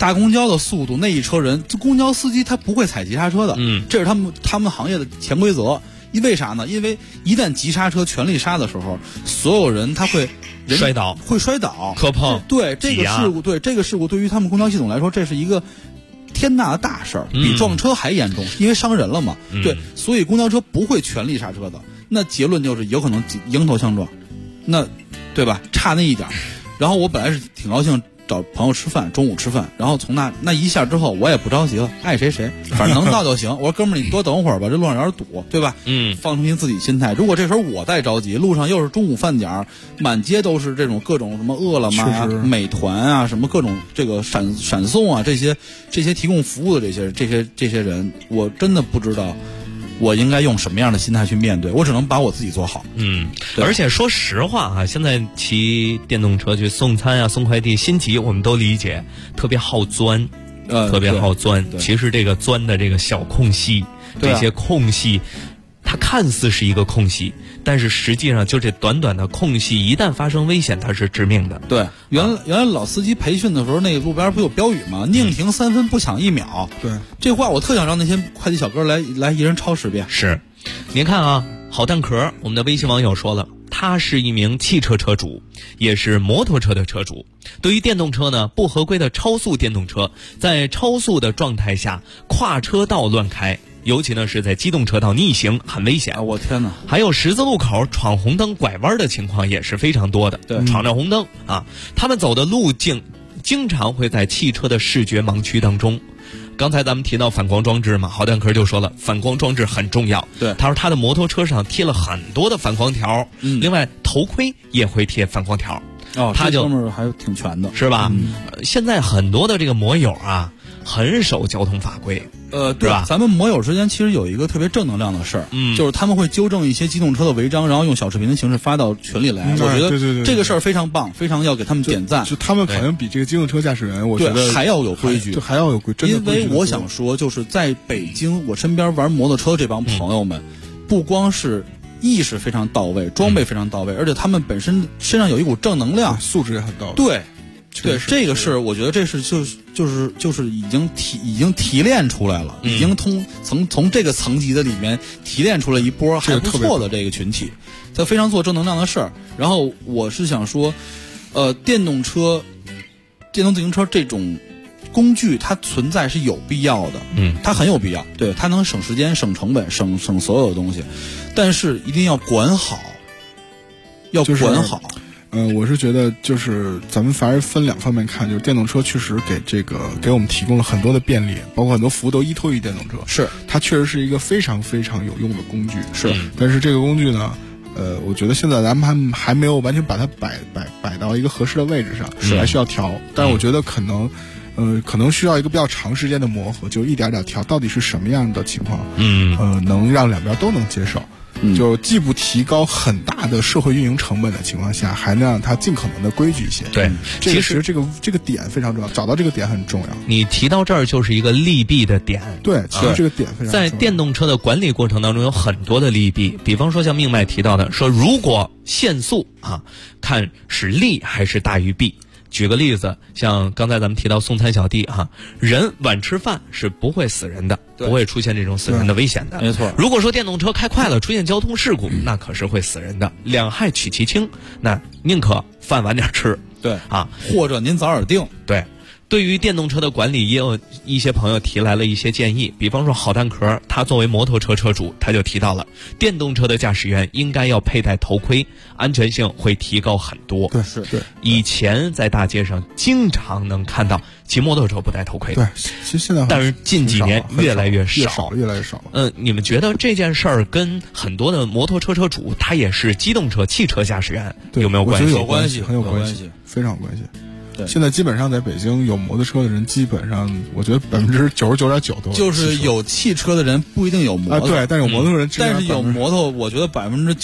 S10: 大公交的速度，那一车人，这公交司机他不会踩急刹车的，这是他们行业的潜规则。因为啥呢？因为一旦急刹车全力刹的时候，所有人他会
S6: 摔倒，磕碰。
S10: 对这个事故，对于他们公交系统来说，这是一个天大的大事儿，比撞车还严重，因为伤人了嘛。对，所以公交车不会全力刹车的。那结论就是有可能迎头相撞，那对吧？差那一点。然后我本来是挺高兴找朋友吃饭，中午吃饭，然后从那一下之后，我也不着急了，爱谁谁，反正能到就行。我说哥们儿，你多等会儿吧，这路上有点堵，对吧？放平自己心态。如果这时候我再着急，路上又是中午饭点儿，满街都是这种各种什么饿了么、美团啊，什么各种这个闪送啊，这些提供服务的这些人，我真的不知道我应该用什么样的心态去面对，我只能把我自己做好。
S6: 而且说实话啊，现在骑电动车去送餐啊、送快递，心急我们都理解，特别好钻，特别好钻。其实这个钻的这个小空隙，这些空隙，它看似是一个空隙，但是实际上就这短短的空隙，一旦发生危险，它是致命的。
S10: 对，原来老司机培训的时候，那个路边不有标语吗？宁停3分，不抢1秒。
S9: 对，
S10: 这话我特想让那些快递小哥来一人抄10遍。
S6: 是，您看啊，好蛋壳，我们的微信网友说了，他是一名汽车车主，也是摩托车的车主。对于电动车呢，不合规的超速电动车，在超速的状态下跨车道乱开。尤其呢是在机动车道逆行，很危险。
S10: 我天哪！
S6: 还有十字路口闯红灯拐弯的情况也是非常多的。
S10: 对，
S6: 闯着红灯啊，他们走的路径经常会在汽车的视觉盲区当中。刚才咱们提到反光装置嘛，郝蛋壳就说了，反光装置很重要。
S10: 对，
S6: 他说他的摩托车上贴了很多的反光条，另外头盔也会贴反光条。
S10: 他就哥们儿还挺全的，
S6: 是吧？现在很多的这个摩友啊，很守交通法规。
S10: 对吧？咱们摩友之间其实有一个特别正能量的事儿，就是他们会纠正一些机动车的违章，然后用小视频的形式发到群里来。我觉得这个事儿非常棒，非常要给他们点赞。
S9: 就他们好像比这个机动车驾驶员，我觉得
S10: 还要有规矩，
S9: 还要有规矩。
S10: 因为我想说，就是在北京，我身边玩摩托车这帮朋友们，不光是意识非常到位，装备非常到位，而且他们本身身上有一股正能量，
S9: 素质也很到位。
S10: 对，这个是我觉得这是就是已经提炼出来了，已经从这个层级的里面提炼出来一波还不错的这个群体，他非常做正能量的事儿。然后我是想说，电动自行车这种工具它存在是有必要的，它很有必要，对，它能省时间、省成本、省所有的东西，但是一定要管好，管好。
S9: 我是觉得就是咱们反而分两方面看，就是电动车确实给我们提供了很多的便利，包括很多服务都依托于电动车。
S10: 是，
S9: 它确实是一个非常非常有用的工具。
S10: 是，
S9: 但是这个工具呢，我觉得现在咱们还没有完全把它摆到一个合适的位置上，还需要调。但是我觉得可能需要一个比较长时间的磨合，就一点点调，到底是什么样的情况，能让两边都能接受。就既不提高很大的社会运营成本的情况下，还能让它尽可能的规矩一些。
S6: 对，
S9: 其实这个点非常重要，找到这个点很重要。
S6: 你提到这儿就是一个利弊的点。
S9: 对，其实这个点非常重要。
S6: 在电动车的管理过程当中有很多的利弊，比方说像命脉提到的，说如果限速啊，看是利还是大于弊。举个例子，像刚才咱们提到送餐小弟哈，人晚吃饭是不会死人的，不会出现这种死人的危险的。
S10: 没错。
S6: 如果说电动车开快了出现交通事故，那可是会死人的，两害取其轻，那宁可饭晚点吃。
S10: 对
S6: 啊，
S10: 或者您早点定。
S6: 对。对于电动车的管理，也有一些朋友提来了一些建议，比方说好蛋壳，他作为摩托车车主，他就提到了电动车的驾驶员应该要佩戴头盔，安全性会提高很多。
S9: 对，是对。
S6: 以前在大街上经常能看到骑摩托车不戴头盔，
S9: 对，其实现在
S6: 但是近几年越来越少，
S9: 越来越少。
S6: 你们觉得这件事儿跟很多的摩托车车主，他也是机动车、汽车驾驶员有没有关系？
S9: 有关系，很有关系，非常有关系。
S10: 对，
S9: 现在基本上在北京有摩托车的人，基本上我觉得99.9%都
S10: 就是有汽车的人不一定有摩托，
S9: 对，但是有摩托人，
S10: 但是有摩托，我觉得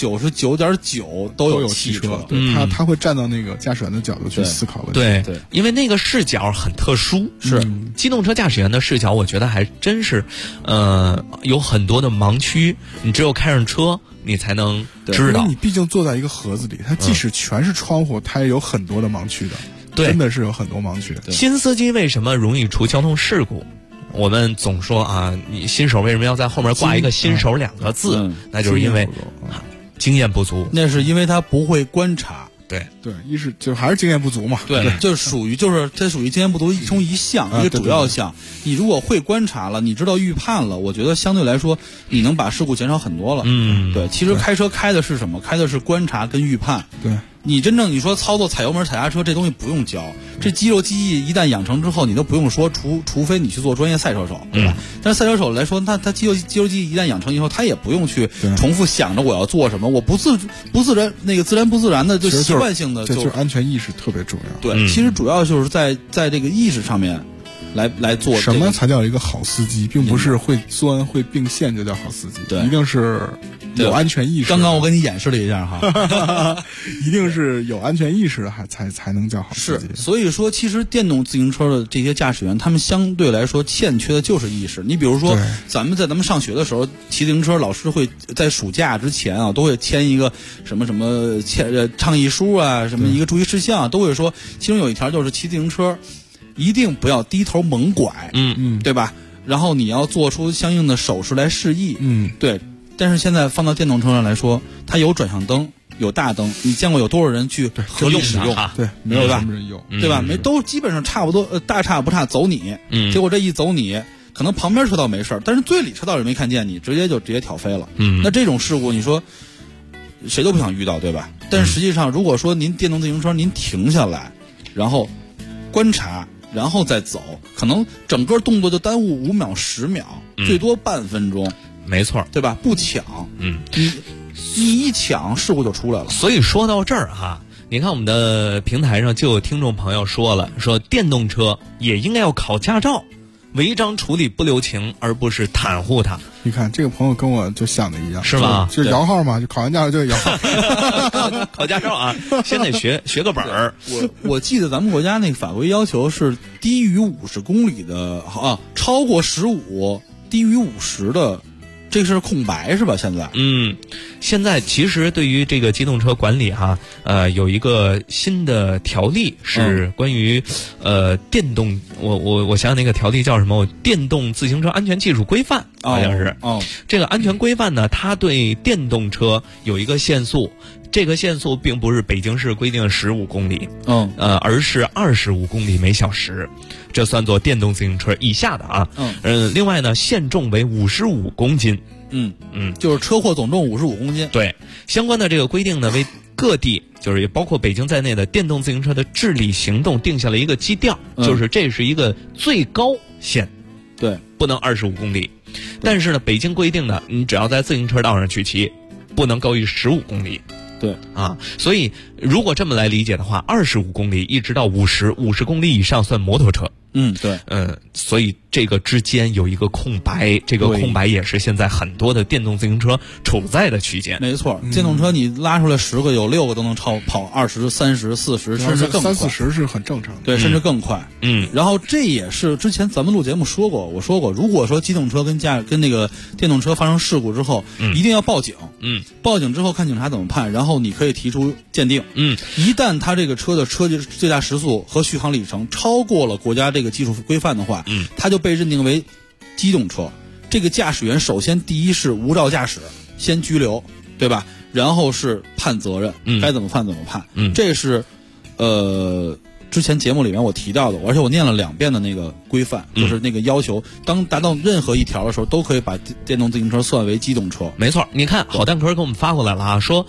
S10: 99.9%都有汽车。
S9: 对，他会站到那个驾驶员的角度去思考问题。
S6: 对，因为那个视角很特殊。
S10: 是
S6: 机动车驾驶员的视角，我觉得还真是，有很多的盲区，你只有开上车，你才能知道。
S9: 因为你毕竟坐在一个盒子里，它即使全是窗户，它也有很多的盲区的。 真的是有很多盲区。
S6: 新司机为什么容易出交通事故？我们总说啊，你新手为什么要在后面挂一个新手2个字？那就是因为经验不足。
S10: 那是因为他不会观察。
S9: 对，一是就还是经验不足嘛。
S10: 对，就是它属于经验不足其中一项，一个主要项。你如果会观察了，你知道预判了，我觉得相对来说你能把事故减少很多了。对，其实开车开的是什么？开的是观察跟预判。
S9: 对。
S10: 你真正你说操作踩油门踩刹车这东西不用教，这肌肉记忆一旦养成之后，你都不用说，除非你去做专业赛车手，对吧？但是赛车手来说，他肌肉记忆一旦养成以后，他也不用去重复想着我要做什么，我不自然那个自然不自然的就习惯性的
S9: 就是安全意识特别重要。
S10: 对，其实主要就是在这个意识上面来做。
S9: 什么才叫一个好司机，并不是会钻会并线就叫好司机，一定是有安全意识。
S10: 刚刚我给你演示了一下哈，
S9: 一定是有安全意识的，才能叫好司机。
S10: 是，所以说其实电动自行车的这些驾驶员，他们相对来说欠缺的就是意识。你比如说，咱们上学的时候骑自行车，老师会在暑假之前啊，都会签一个什么倡议书啊，什么一个注意事项，都会说，其中有一条就是骑自行车一定不要低头猛拐，对吧？然后你要做出相应的手势来示意，对。但是现在放到电动车上来说，它有转向灯，有大灯，你见过有多少人去合理使用？
S9: 对，没有什么人用，
S10: 对吧？都基本上差不多，大差不差走你，结果这一走你，可能旁边车道没事，但是最里车道也没看见你，直接挑飞了。那这种事故，你说谁都不想遇到，对吧？但是实际上，如果说您电动自行车您停下来，然后观察，然后再走，可能整个动作就耽误5秒、10秒，最多半分钟。
S6: 没错，
S10: 对吧？不抢，你一抢，事故就出来了。
S6: 所以说到这儿哈，你看我们的平台上就有听众朋友说了，说电动车也应该要考驾照，违章处理不留情，而不是袒护它。
S9: 你看这个朋友跟我就想的一样，
S6: 是吧？
S9: 就是摇号嘛，就考完驾照就摇号，
S6: 考驾照啊，先得学个本儿。
S10: 我记得咱们国家那个法规要求是低于50公里的啊，超过15，低于50的。这是空白是吧？
S6: 现在其实对于这个机动车管理哈，有一个新的条例是关于电动，我想想那个条例叫什么？电动自行车安全技术规范，好像是。这个安全规范呢，它对电动车有一个限速。这个限速并不是北京市规定15公里，而是25公里每小时，这算作电动自行车以下的啊。另外呢，限重为55公斤，
S10: 就是车祸总重55公斤。
S6: 对，相关的这个规定呢，为各地就是也包括北京在内的电动自行车的治理行动定下了一个基调，就是这是一个最高限，
S10: 对，
S6: 不能25公里。但是呢，北京规定呢，你只要在自行车道上去骑，不能高于15公里。
S10: 对
S6: 啊，所以如果这么来理解的话，25公里一直到50公里以上算摩托车。
S10: 对，
S6: 所以这个之间有一个空白，这个空白也是现在很多的电动自行车处在的区间。
S10: 没错，电动车你拉出来10个，有6个都能跑20、30、40，甚至更快。
S9: 30-40是很正常的。
S10: 对，甚至更快。然后这也是之前咱们录节目说过，我说过，如果说机动车跟那个电动车发生事故之后，一定要报警。报警之后看警察怎么判，然后你可以提出鉴定。一旦他这个车的最大时速和续航里程超过了国家这个技术规范的话，它就被认定为机动车。这个驾驶员首先第一是无照驾驶，先拘留，对吧？然后是判责任，该怎么判怎么判。这是之前节目里面我提到的，而且我念了2遍的那个规范，就是那个要求，当达到任何一条的时候，都可以把电动自行车算为机动车。
S6: 没错，你看好蛋壳给我们发过来了啊，说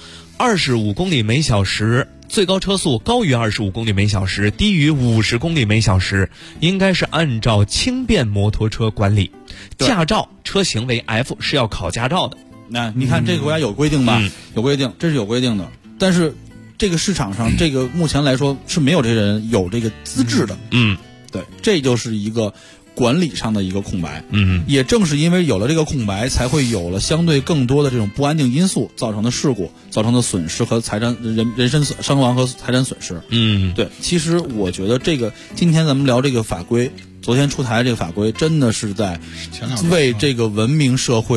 S6: 25公里每小时。最高车速高于25公里每小时，低于50公里每小时，应该是按照轻便摩托车管理。驾照车型为 F 是要考驾照的。
S10: 那你看这个国家有规定吧？有规定，这是有规定的。但是这个市场上，这个目前来说是没有这些人有这个资质的。对，这就是一个管理上的一个空白。也正是因为有了这个空白，才会有了相对更多的这种不安定因素造成的事故，造成的损失和财产人身伤亡和财产损失。对，其实我觉得这个今天咱们聊这个法规，昨天出台这个法规，真的是在为这个文明社会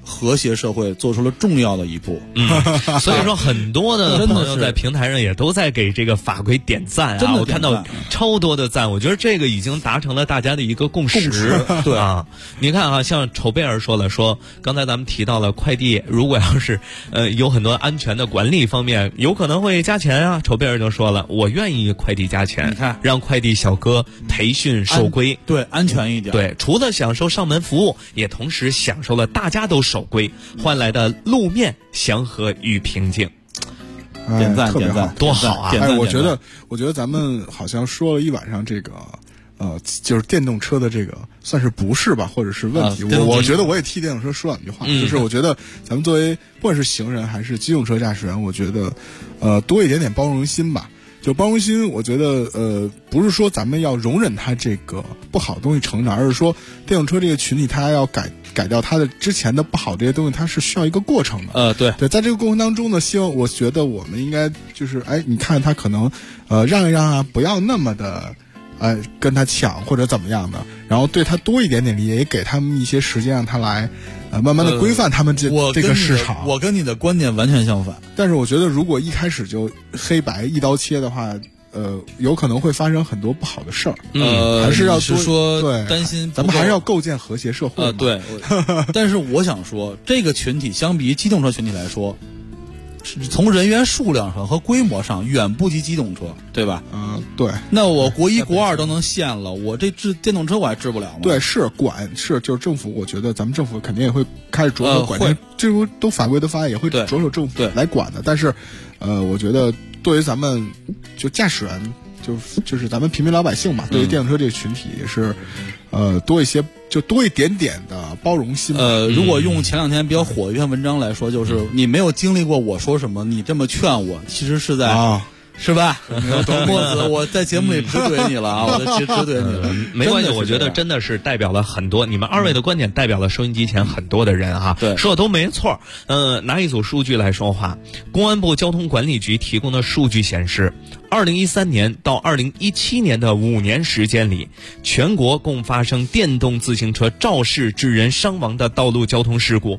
S10: 和谐社会做出了重要的一步。
S6: 所以说很多的朋友在平台上也都在给这个法规点赞啊，我看到超多的赞，我觉得这个已经达成了大家的一个共识。
S10: 对
S6: 啊，你看啊，像丑贝尔说了，说刚才咱们提到了快递，如果要是有很多安全的管理方面，有可能会加钱啊。丑贝尔就说了，我愿意快递加钱，
S10: 你看
S6: 让快递小哥培训守规，
S10: 对，安全一点。
S6: 对，除了享受上门服务，也同时享受了大家都守规换来的路面祥和与平静。
S10: 点赞，
S9: 特别好，
S6: 多好啊！
S9: 我觉得咱们好像说了一晚上这个。就是电动车的这个算是不是吧，或者是问题。我觉得我也替电动车说两句话，就是我觉得咱们作为不管是行人还是机动车驾驶员，我觉得多一点点包容心吧。就包容心，我觉得不是说咱们要容忍它这个不好的东西成长，而是说电动车这个群体它要改掉它的之前的不好这些东西，它是需要一个过程的。
S10: 对，
S9: 在这个过程当中呢，我觉得我们应该就是你看他可能让一让啊，不要那么的。跟他抢或者怎么样的，然后对他多一点点理解，也给他们一些时间，让他来慢慢的规范他们这个市场。
S10: 我跟你的观点完全相反，
S9: 但是我觉得如果一开始就黑白一刀切的话，有可能会发生很多不好的事儿。还是要
S10: 说
S9: 对
S10: 担心，
S9: 咱们还是要构建和谐社会。
S10: 对，但是我想说，这个群体相比于机动车群体来说。从人员数量上和规模上远不及机动车，对吧？
S9: 对。
S10: 那我国1国2都能限了，我这治电动车我还治不了吗？
S9: 对，就是政府，我觉得咱们政府肯定也会开始着手管，这都法规的发也会着手政府来管的。但是，我觉得对于咱们就驾驶员，就是咱们平民老百姓嘛，对于电动车这个群体也是，多一点点的包容心。
S10: 如果用前2天比较火的一篇文章来说，就是你没有经历过我说什么，你这么劝我，其实是在。是吧？墨子，我在节目里直怼你了啊！我直怼你了，
S6: 没关系。我觉得真的是代表了很多你们2位的观点，代表了收音机前很多的人啊。
S10: 对，
S6: 说的都没错。拿一组数据来说话，公安部交通管理局提供的数据显示，2013年到2017年的5年时间里，全国共发生电动自行车肇事致人伤亡的道路交通事故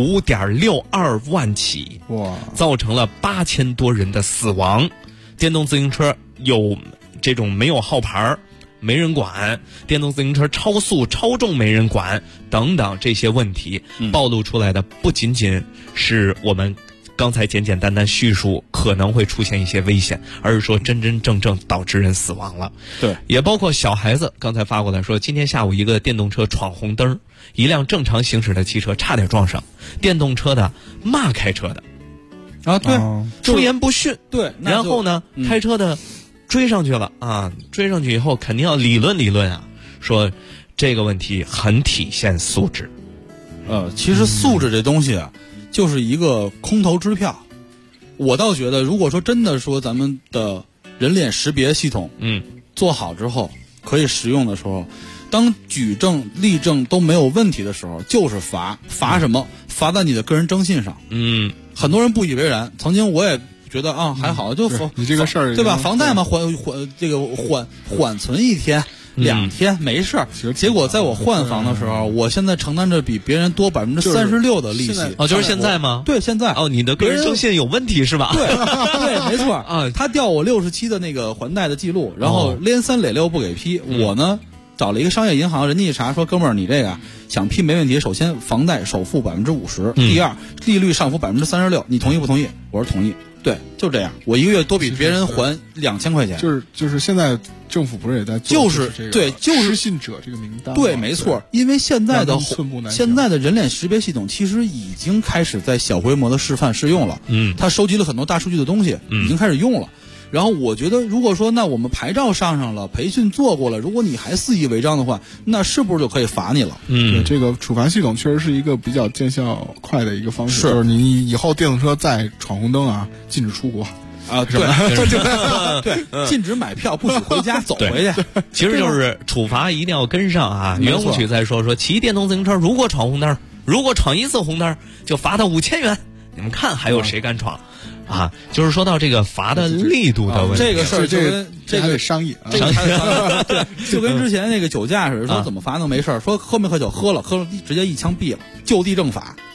S6: 5.62万起，
S9: 哇，
S6: 造成了8000多人的死亡。电动自行车有这种没有号牌没人管，电动自行车超速超重没人管等等这些问题，暴露出来的不仅仅是我们刚才简简单单叙述可能会出现一些危险，而是说真真正正导致人死亡了。
S10: 对，
S6: 也包括小孩子刚才发过来说，今天下午一个电动车闯红灯，一辆正常行驶的汽车差点撞上，电动车的骂开车的
S10: 对，
S6: 出言不逊，
S10: 对，
S6: 然后呢，开车的追上去了啊，追上去以后肯定要理论啊，说这个问题很体现素质。
S10: 其实素质这东西啊，就是一个空头支票。我倒觉得，如果说真的说咱们的人脸识别系统，做好之后可以使用的时候，当举证立证都没有问题的时候，就是罚什么？罚在你的个人征信上。很多人不以为然，曾经我也觉得还好，就
S9: 你这个事儿
S10: 对吧？房贷嘛，缓存1天2天没事儿。结果在我换房的时候，我现在承担着比别人多36%的利息。
S6: 就是现在吗？
S10: 对，现在。
S6: 你的个人征信有问题是吧？
S10: 对，没错啊。他调我67的那个还贷的记录，然后连3累6不给批，我呢找了一个商业银行，人家一查说，哥们儿，你这个想批没问题。首先，房贷首付50%，第二，利率上浮36%，你同意不同意？我说同意。对，就这样，我一个月多比别人还2000块钱。
S9: 就是现在政府不是也在
S10: 做
S9: 失信者这个名单？
S10: 对，没错，因为现在的人脸识别系统其实已经开始在小规模的示范试用了。它收集了很多大数据的东西，已经开始用了。然后我觉得，如果说那我们牌照上了，培训做过了，如果你还肆意违章的话，那是不是就可以罚你了？
S9: 这个处罚系统确实是一个比较见效快的一个方式。就是你以后电动车再闯红灯啊，禁止出国
S10: 啊，对，禁止买票，不许回家，走回去。
S6: 其实就是处罚一定要跟上啊。圆舞曲再说骑电动自行车，如果闯红灯，如果闯1次红灯，就罚他5000元。你们看还有谁敢闯？就是说到这个罚的力度的问题，
S10: 这个事儿就跟
S9: 这个商议，
S10: 对，就跟之前那个酒驾似的，说怎么罚能没事儿，说喝没喝酒，喝了直接一枪毙了，就地正法。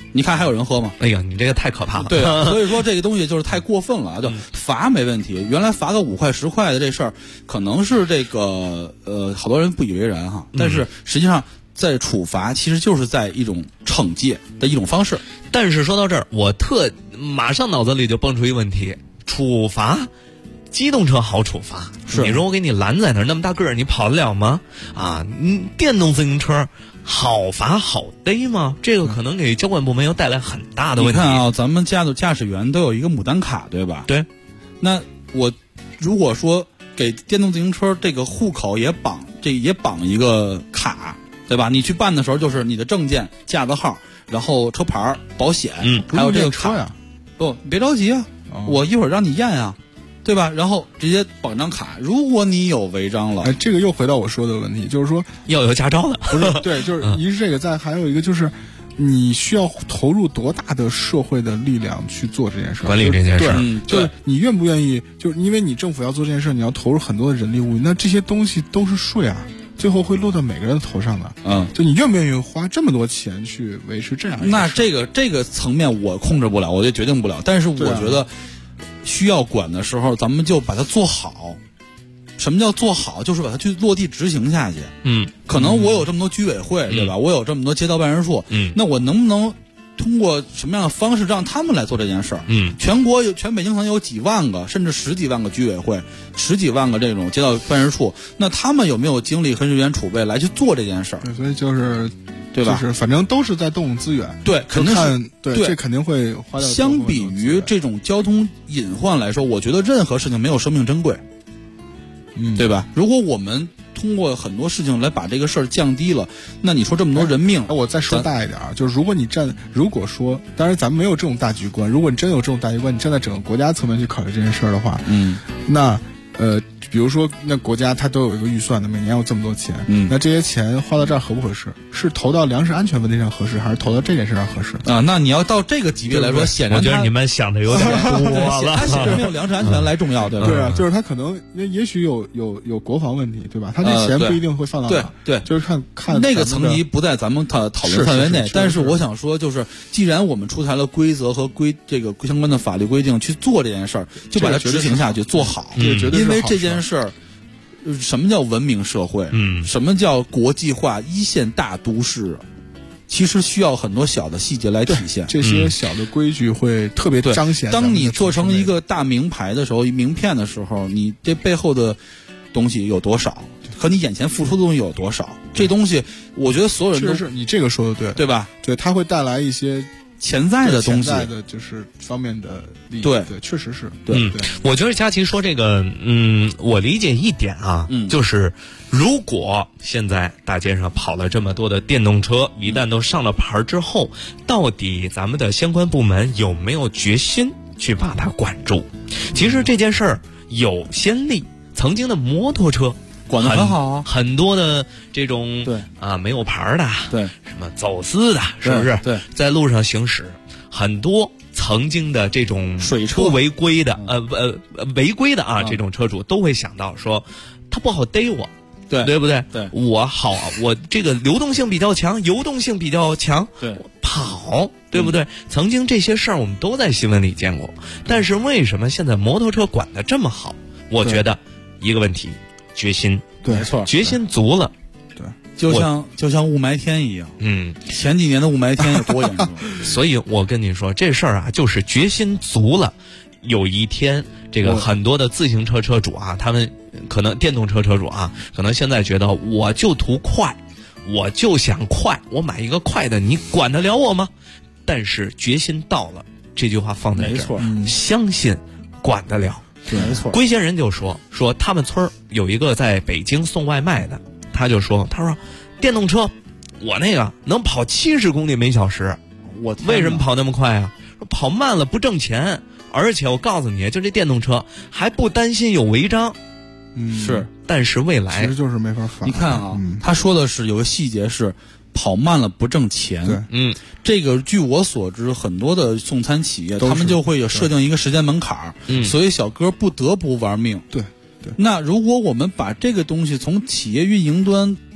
S10: 你看还有人喝吗？
S6: 哎呀，你这个太可怕了。
S10: 对，所以说这个东西就是太过分了，就罚没问题。原来罚个5块10块的这事儿，可能是这个好多人不以为然哈，但是实际上在处罚其实就是在一种惩戒的一种方式。
S6: 但是说到这儿，我马上脑子里就蹦出一个问题：处罚。机动车好处罚，你说我给你拦在那儿，那么大个儿你跑得了吗？啊，电动自行车好罚好逮吗？这个可能给交管部门又带来很大的问题。
S10: 你看啊，咱们家的驾驶员都有一个牡丹卡，对吧？
S6: 对。
S10: 那我如果说给电动自行车这个户口也绑一个卡，对吧？你去办的时候就是你的证件、驾照号，然后车牌、保险，还有这个卡
S9: 呀。
S10: 不，别着急啊，我一会儿让你验啊。对吧？然后直接绑张卡，如果你有违章了，
S9: 这个又回到我说的问题，就是说
S6: 要有驾照了，
S9: 不是？对，就是一是这个，再还有一个就是，你需要投入多大的社会的力量去做这件事，
S6: 管理这件事，
S9: 就是你愿不愿意？就是因为你政府要做这件事，你要投入很多的人力物力，那这些东西都是税啊，最后会落到每个人头上的。就你愿不愿意花这么多钱去维持这样？
S10: 那这个层面我控制不了，我就决定不了。但是我觉得。需要管的时候，咱们就把它做好。什么叫做好？就是把它去落地执行下去。可能我有这么多居委会，对吧？我有这么多街道办事处，那我能不能通过什么样的方式让他们来做这件事儿？全北京可能有几万个，甚至10几万个居委会，10几万个这种街道办事处，那他们有没有精力和人员储备来去做这件事儿？
S9: 所以就是。
S10: 对吧？
S9: 就是反正都是在动用资源，
S10: 对，肯定是
S9: 对，这肯定会花掉。
S10: 相比于这种交通隐患来说，我觉得任何事情没有生命珍贵，对吧？如果我们通过很多事情来把这个事儿降低了，那你说这么多人命，
S9: 我再说大一点啊，就是如果说，当然咱们没有这种大局观，如果你真有这种大局观，你站在整个国家层面去考虑这件事儿的话，那比如说，那国家它都有一个预算的，每年有这么多钱，那这些钱花到这儿合不合适？是投到粮食安全问题上合适，还是投到这件事上合适
S10: 啊？那你要到这个级别来说，显然
S6: 我觉得你们想的有点多了，
S10: 它显然没有粮食安全来重要，对吧？
S9: 对啊，就是它可能也许有国防问题，对吧？它这钱不一定会放到哪，
S10: 对，
S9: 就是看
S10: 那个层级不在咱们讨论范围内。但是我想说，就是既然我们出台了规则和这个相关的法律规定去做这件事儿，就把它执行下去，做好，因为这件事儿。什么叫文明社会？什么叫国际化一线大都市？其实需要很多小的细节来体现。
S9: 这些小的规矩会特别彰显。
S10: 当你做成一个大名牌的时候，名片的时候，你这背后的东西有多少，和你眼前付出的东西有多少？这东西，我觉得所有人都
S9: 是你这个说的对，
S10: 对吧？
S9: 对，它会带来一些。
S10: 潜在的东西，
S9: 潜在的就是方面的利益，
S10: 对，
S9: 确实是，
S10: 对。
S6: 我觉得佳琪说这个，我理解一点啊，就是如果现在大街上跑了这么多的电动车，一旦都上了牌之后，到底咱们的相关部门有没有决心去把它管住？其实这件事儿有先例，曾经的摩托车。
S10: 管得很好啊，
S6: 很多的这种
S10: 对
S6: 啊没有牌的，
S10: 对
S6: 什么走私的，是不是？
S10: 对，
S6: 在路上行驶，很多曾经的这种
S10: 水车
S6: 不违规的违规的啊，这种车主都会想到说，他不好逮我，对不对？
S10: 对，
S6: 我好，我这个流动性比较强，游动性比较强，
S10: 对，
S6: 跑，对不对？曾经这些事儿我们都在新闻里见过，但是为什么现在摩托车管得这么好？我觉得一个问题。决心，
S10: 对，没错，
S6: 决心足了，
S10: 对，就像雾霾天一样，前几年的雾霾天有多严重？
S6: 所以我跟你说，这事儿啊，就是决心足了，有一天，这个很多的自行车车主啊，他们可能电动车车主啊，可能现在觉得我就图快，我就想快，我买一个快的，你管得了我吗？但是决心到了，这句话放在这儿，
S10: 没错，
S6: 相信管得了。
S10: 没错，
S6: 龟仙人就说他们村有一个在北京送外卖的，他说电动车我那个能跑70公里每小时，我为什么跑那么快啊？说跑慢了不挣钱，而且我告诉你，就这电动车还不担心有违章。
S10: 是，
S6: 但是未来
S9: 其实就是没法罚。
S10: 你看啊，他说的是有个细节是跑慢了不挣钱。
S9: 对，
S10: 这个据我所知，很多的送餐企业他们就会有设定一个时间门槛，所以小哥不得不玩命。
S9: 对。
S10: 那如果我们把这个东西从企业运营端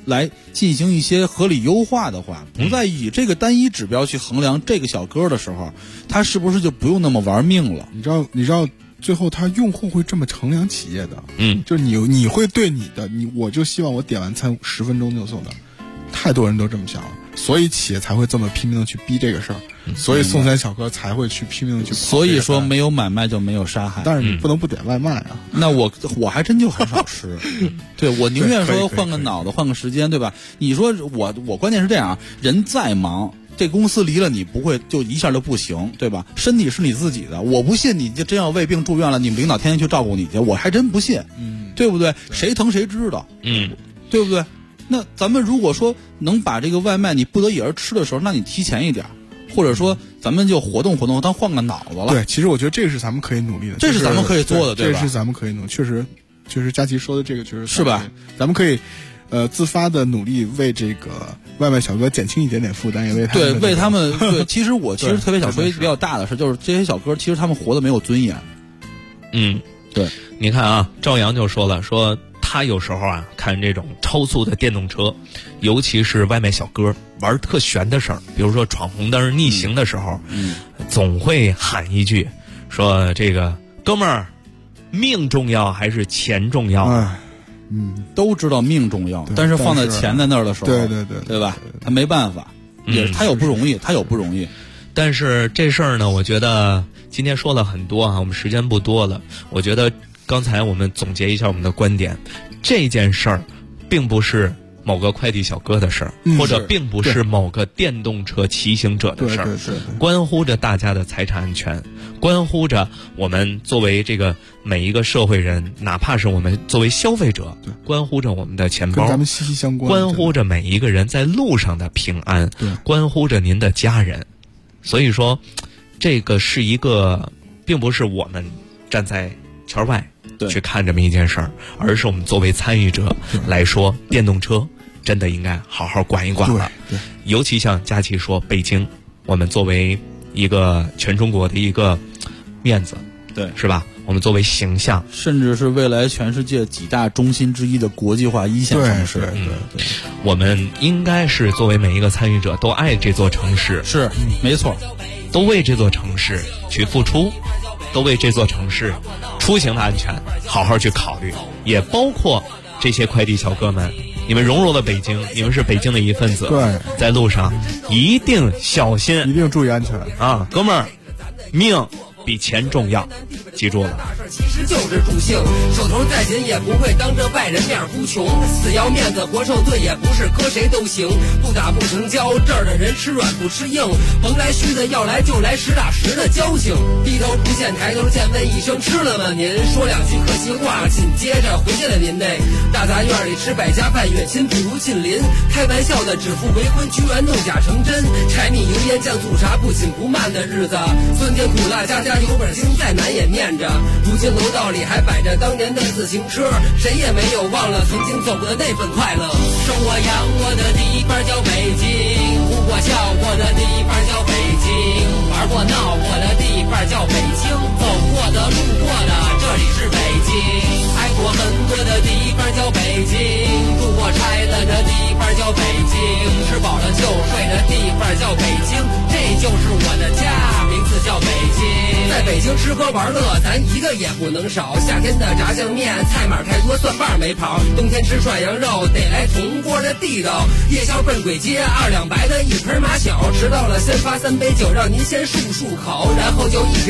S10: 来进行一些合理优化的话，不再以这个单一指标去衡量这个小哥的时候，他是不是就不用那么玩命了？
S9: 你知道最后他用户会这么衡量企业的，就是你会对我就希望我点完餐10分钟就送的，太多人都这么想了，所以企业才会这么拼命的去逼这个事儿，所以送餐小哥才会去拼命的去。
S10: 所以说没有买卖就没有杀害，
S9: 但是你不能不点外卖啊。
S10: 那我还真就很少吃，对，我宁愿说换个脑子换个时间，对吧？你说我关键是这样，人再忙，这公司离了你不会就一下就不行，对吧？身体是你自己的，我不信你就真要胃病住院了，你们领导天天去照顾你去，我还真不信，对不对？谁疼谁知道，对不对？那咱们如果说能把这个外卖你不得已而吃的时候，那你提前一点，或者说咱们就活动活动，当换个脑子了。
S9: 对，其实我觉得这个是咱们可以努力的，
S10: 这是咱们可以做的，对吧？
S9: 这是咱们可以努力，确实佳琪说的这个确实
S10: 是吧？
S9: 咱们可以自发的努力为这个外卖小哥减轻一点点负担，也为
S10: 他们对。其实我特别想说一个比较大的事，就是这些小哥其实他们活得没有尊严。对，
S6: 你看啊，赵阳就说了，说他有时候啊看这种超速的电动车，尤其是外卖小哥玩特悬的事儿，比如说闯红灯逆行的时候，总会喊一句说这个哥们儿，命重要还是钱重要？
S10: 都知道命重要，但是放在钱在那儿的时候，对吧？他没办法，他有不容易，
S6: 但是这事儿呢，我觉得今天说了很多啊，我们时间不多了。我觉得刚才我们总结一下我们的观点，这件事儿并不是某个快递小哥的事儿，或者并不是某个电动车骑行者的事儿，关乎着大家的财产安全，关乎着我们作为这个每一个社会人，哪怕是我们作为消费者，关乎着我们的钱包，
S9: 跟咱们息息相关，
S6: 关乎着每一个人在路上的平安，关乎着您的家人。所以说，这个是一个，并不是我们站在圈外去看这么一件事儿，而是我们作为参与者来说，电动车真的应该好好管一管了。尤其像佳琪说，北京，我们作为一个全中国的一个面子，是吧？我们作为形象，
S10: 甚至是未来全世界几大中心之一的国际化一线城市，
S6: 我们应该是作为每一个参与者都爱这座城市，
S10: 是没错，
S6: 都为这座城市去付出，都为这座城市出行的安全好好去考虑，也包括这些快递小哥们，你们融入了北京，你们是北京的一份子，在路上一定小心，
S9: 一定注意安全
S6: 啊，哥们儿，命比钱重要，记住了。
S18: 其实就是助兴，手头再紧也不会当着外人面哭穷，死要面子活受罪也不是搁谁都行，不打不成交，这儿的人吃软不吃硬，甭来虚的，要来就来实打实的交情。低头不见抬头见，问一声吃了吗您，说两句客气话，紧接着回去了您那大杂院里吃百家饭，远亲不如近邻，开玩笑的指腹为婚，居然弄假成真，柴米油盐酱醋茶不紧不慢的日子，酸甜苦辣家家有本经，再难也念着。如今楼道里还摆着当年的自行车，谁也没有忘了曾经走过的那份快乐。生我养我的地方叫北京，哭过笑过的地方叫北京，玩过闹过的地方叫北京，走过的路过的这里是北京，挨过恨过的地方叫北京，住过拆了的地方叫北京，吃饱了就睡的地方叫北京，这就是我的家，名字叫北京。在北京吃喝玩乐咱一个也不能少，夏天的炸酱面菜码太多蒜瓣没跑，冬天吃涮羊肉得来铜锅的地道，夜宵奔鬼街2两白的一盆马小，迟到了先发3杯酒让您先漱漱口，然后就一瓶